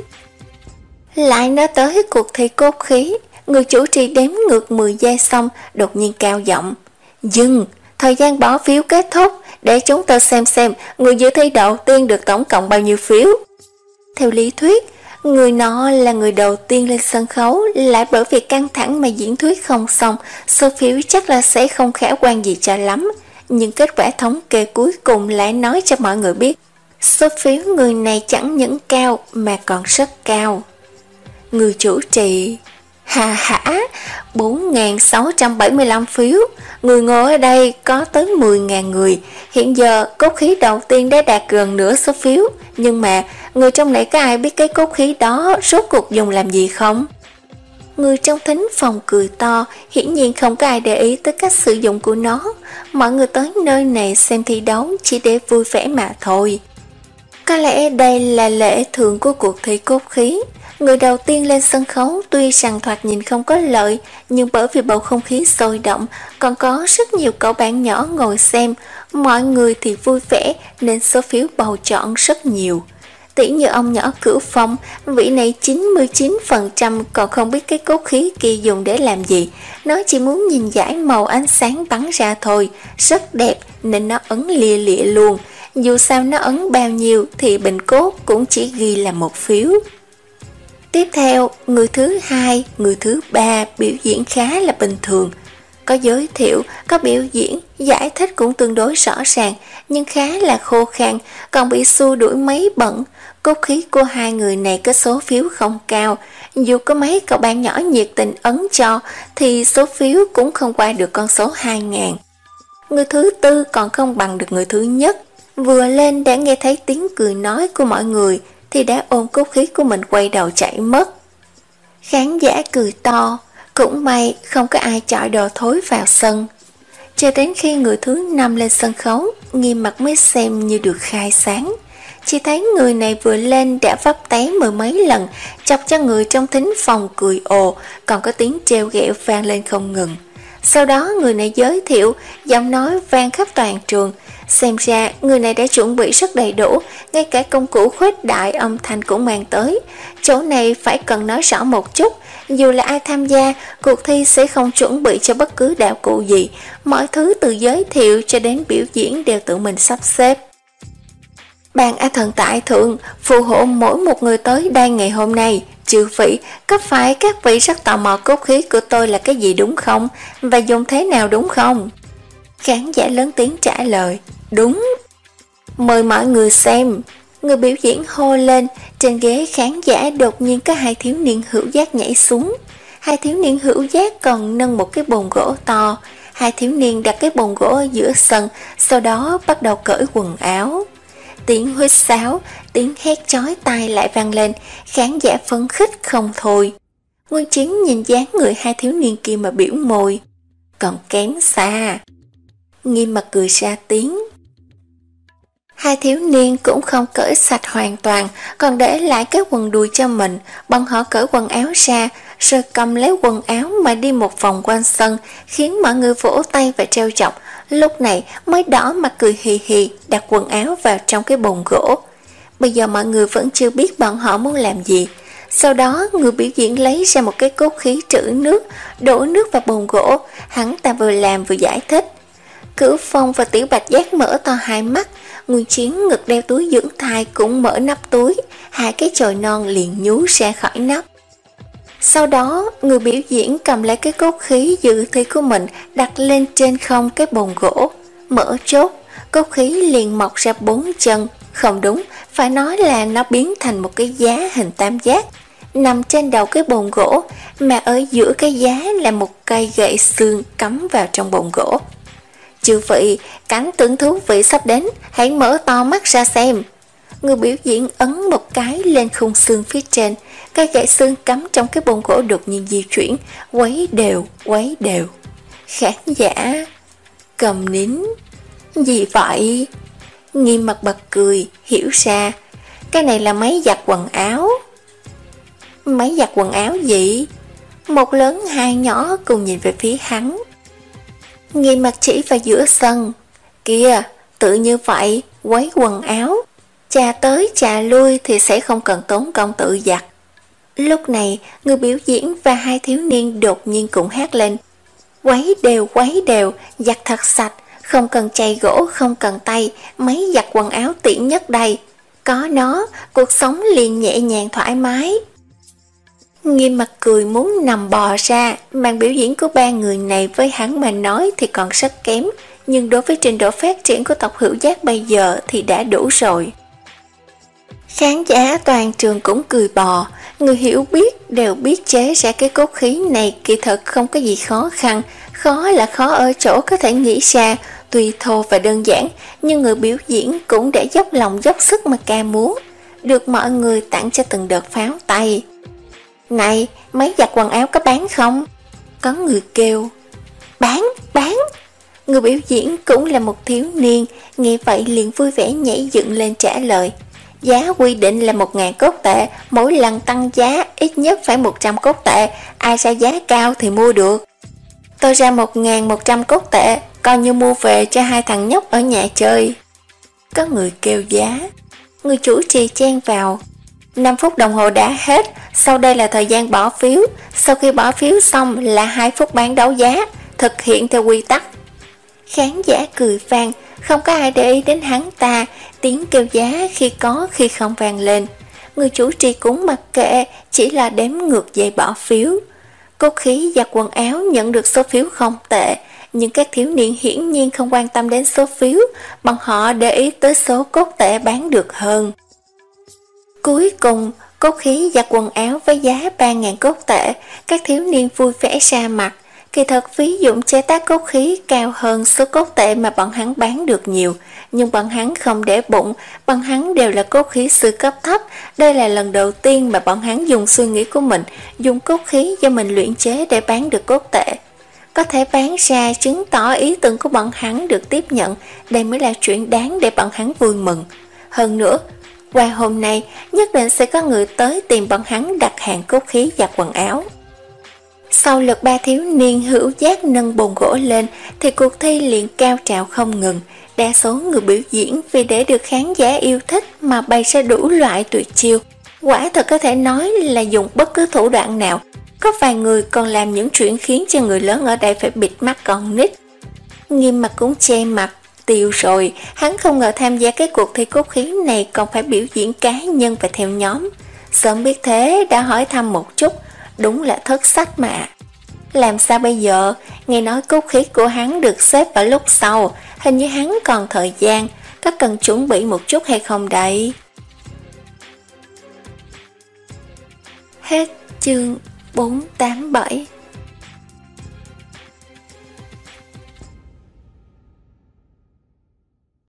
S1: Lại nói tới cuộc thi cốt khí, người chủ trì đếm ngược mười giây xong, đột nhiên cao giọng: "Dừng, thời gian bỏ phiếu kết thúc, để chúng tôi xem xem người dự thi đầu tiên được tổng cộng bao nhiêu phiếu." Theo lý thuyết, người nọ là người đầu tiên lên sân khấu, lại bởi vì căng thẳng mà diễn thuyết không xong, số phiếu chắc là sẽ không khả quan gì cho lắm. Nhưng kết quả thống kê cuối cùng lại nói cho mọi người biết, số phiếu người này chẳng những cao mà còn rất cao. Người chủ trì: "Hà hả, bốn nghìn sáu trăm bảy mươi lăm phiếu, người ngồi ở đây có tới mười nghìn người, hiện giờ cốt khí đầu tiên đã đạt gần nửa số phiếu, nhưng mà người trong này có ai biết cái cốt khí đó rốt cuộc dùng làm gì không?" Người trong thính phòng cười to, hiển nhiên không có ai để ý tới cách sử dụng của nó. Mọi người tới nơi này xem thi đấu chỉ để vui vẻ mà thôi. Có lẽ đây là lễ thường của cuộc thi cốt khí. Người đầu tiên lên sân khấu tuy rằng thoạt nhìn không có lợi, nhưng bởi vì bầu không khí sôi động, còn có rất nhiều cậu bạn nhỏ ngồi xem, mọi người thì vui vẻ nên số phiếu bầu chọn rất nhiều. Tỉ như ông nhỏ Cửu Phong, vị này chín mươi chín phần trăm còn không biết cái cốt khí kia dùng để làm gì, nó chỉ muốn nhìn dải màu ánh sáng bắn ra thôi, rất đẹp nên nó ấn lìa lịa luôn. Dù sao nó ấn bao nhiêu thì bình cốt cũng chỉ ghi là một phiếu. Tiếp theo, người thứ hai, người thứ ba biểu diễn khá là bình thường. Có giới thiệu, có biểu diễn, giải thích cũng tương đối rõ ràng, nhưng khá là khô khan, còn bị xua đuổi mấy bận. Cốt khí của hai người này có số phiếu không cao, dù có mấy cậu bạn nhỏ nhiệt tình ấn cho, thì số phiếu cũng không qua được con số hai nghìn. Người thứ tư còn không bằng được người thứ nhất, vừa lên đã nghe thấy tiếng cười nói của mọi người, thì đã ôm cốt khí của mình quay đầu chạy mất. Khán giả cười to, cũng may không có ai chọi đồ thối vào sân. Cho đến khi người thứ năm lên sân khấu, Nghiêm Mặt mới xem như được khai sáng. Chỉ thấy người này vừa lên đã vấp té mười mấy lần, chọc cho người trong thính phòng cười ồ, còn có tiếng trêu ghẹo vang lên không ngừng. Sau đó người này giới thiệu, giọng nói vang khắp toàn trường. Xem ra người này đã chuẩn bị rất đầy đủ, ngay cả công cụ khuếch đại âm thanh cũng mang tới. Chỗ này phải cần nói rõ một chút, dù là ai tham gia, cuộc thi sẽ không chuẩn bị cho bất cứ đạo cụ gì. Mọi thứ từ giới thiệu cho đến biểu diễn đều tự mình sắp xếp. Ban A Thần tại thượng, phù hộ mỗi một người tới đây ngày hôm nay. Chư vị, có phải các vị rất tò mò cốt khí của tôi là cái gì đúng không? Và dùng thế nào đúng không? Khán giả lớn tiếng trả lời, đúng. Mời mọi người xem. Người biểu diễn hô lên, trên ghế khán giả đột nhiên có hai thiếu niên hữu giác nhảy xuống. Hai thiếu niên hữu giác còn nâng một cái bồn gỗ to. Hai thiếu niên đặt cái bồn gỗ ở giữa sân, sau đó bắt đầu cởi quần áo. Tiếng huýt sáo, tiếng hét chói tai lại vang lên, khán giả phấn khích không thôi. Nguyên Chiến nhìn dáng người hai thiếu niên kia mà biểu môi, còn kém xa. Nghiêm Mặt cười ra tiếng. Hai thiếu niên cũng không cởi sạch hoàn toàn, còn để lại cái quần đùi cho mình. Bọn họ cởi quần áo ra, rồi cầm lấy quần áo mà đi một vòng quanh sân, khiến mọi người vỗ tay và trêu chọc. Lúc này mới đỏ mặt cười hì hì, đặt quần áo vào trong cái bồn gỗ. Bây giờ mọi người vẫn chưa biết bọn họ muốn làm gì. Sau đó người biểu diễn lấy ra một cái cốt khí trữ nước, đổ nước vào bồn gỗ. Hắn ta vừa làm vừa giải thích. Cửu Phong và Tiểu Bạch Giác mở to hai mắt. Nguyên Chiến ngực đeo túi dưỡng thai cũng mở nắp túi, hai cái chồi non liền nhú ra khỏi nắp. Sau đó người biểu diễn cầm lấy cái cốt khí dự thi của mình, đặt lên trên không cái bồn gỗ, mở chốt. Cốt khí liền mọc ra bốn chân, không đúng, phải nói là nó biến thành một cái giá hình tam giác nằm trên đầu cái bồn gỗ, mà ở giữa cái giá là một cây gậy xương cắm vào trong bồn gỗ. Chư vị, cảnh tượng thú vị sắp đến, hãy mở to mắt ra xem. Người biểu diễn ấn một cái lên khung xương phía trên, cái gãy xương cắm trong cái bồn gỗ đột nhiên di chuyển, quấy đều, quấy đều. Khán giả cầm nín. Gì vậy? Nghiêm mặt bật cười, hiểu ra. Cái này là máy giặt quần áo. Máy giặt quần áo gì? Một lớn hai nhỏ cùng nhìn về phía hắn. Nghiêm mặt chỉ vào giữa sân. Kìa, tự như vậy, quấy quần áo. Chà tới chà lui thì sẽ không cần tốn công tự giặt. Lúc này, người biểu diễn và hai thiếu niên đột nhiên cùng hát lên. Quấy đều, quấy đều, giặt thật sạch, không cần chày gỗ, không cần tay, máy giặt quần áo tiện nhất đây. Có nó, cuộc sống liền nhẹ nhàng thoải mái. Nghiêm mặt cười muốn nằm bò ra, màn biểu diễn của ba người này với hắn mà nói thì còn rất kém, nhưng đối với trình độ phát triển của tộc Hữu Giác bây giờ thì đã đủ rồi. Khán giả toàn trường cũng cười bò, người hiểu biết đều biết chế ra cái cốt khí này kỳ thật không có gì khó khăn, khó là khó ở chỗ có thể nghĩ ra, tuy thô và đơn giản, nhưng người biểu diễn cũng đã dốc lòng dốc sức mà ca múa, được mọi người tặng cho từng đợt pháo tay. Này, máy giặt quần áo có bán không? Có người kêu. Bán, bán. Người biểu diễn cũng là một thiếu niên, nghe vậy liền vui vẻ nhảy dựng lên trả lời. Giá quy định là một ngàn cốt tệ, mỗi lần tăng giá ít nhất phải một trăm cốt tệ, ai ra giá cao thì mua được. Tôi ra một ngàn một trăm cốt tệ, coi như mua về cho hai thằng nhóc ở nhà chơi. Có người kêu giá. Người chủ trì chen vào. năm phút đồng hồ đã hết, sau đây là thời gian bỏ phiếu, sau khi bỏ phiếu xong là hai phút bán đấu giá, thực hiện theo quy tắc. Khán giả cười vang, không có ai để ý đến hắn ta, tiếng kêu giá khi có khi không vang lên. Người chủ trì cũng mặc kệ, chỉ là đếm ngược giây bỏ phiếu. Cốt khí giặt quần áo nhận được số phiếu không tệ, nhưng các thiếu niên hiển nhiên không quan tâm đến số phiếu, bọn họ để ý tới số cốt tệ bán được hơn. Cuối cùng, cốt khí giặt quần áo với giá ba nghìn cốt tệ, các thiếu niên vui vẻ ra mặt. Kỳ thật phí dụng chế tác cốt khí cao hơn số cốt tệ mà bọn hắn bán được nhiều, nhưng bọn hắn không để bụng, bọn hắn đều là cốt khí sư cấp thấp. Đây là lần đầu tiên mà bọn hắn dùng suy nghĩ của mình, dùng cốt khí do mình luyện chế để bán được cốt tệ. Có thể bán ra chứng tỏ ý tưởng của bọn hắn được tiếp nhận, đây mới là chuyện đáng để bọn hắn vui mừng. Hơn nữa, qua hôm nay nhất định sẽ có người tới tìm bọn hắn đặt hàng cốt khí giặt quần áo. Sau lượt ba thiếu niên Hữu Giác nâng bồn gỗ lên thì cuộc thi liền cao trào không ngừng. Đa số người biểu diễn vì để được khán giả yêu thích mà bày ra đủ loại tuyệt chiêu. Quả thật có thể nói là dùng bất cứ thủ đoạn nào. Có vài người còn làm những chuyện khiến cho người lớn ở đây phải bịt mắt con nít. Nghiêm mặt cũng che mặt, tiêu rồi. Hắn không ngờ tham gia cái cuộc thi cốt khí này còn phải biểu diễn cá nhân và theo nhóm. Sớm biết thế đã hỏi thăm một chút. Đúng là thất sách mà. Làm sao bây giờ? Nghe nói cốt khí của hắn được xếp vào lúc sau, hình như hắn còn thời gian, có cần chuẩn bị một chút hay không đây? Hết chương bốn tám bảy.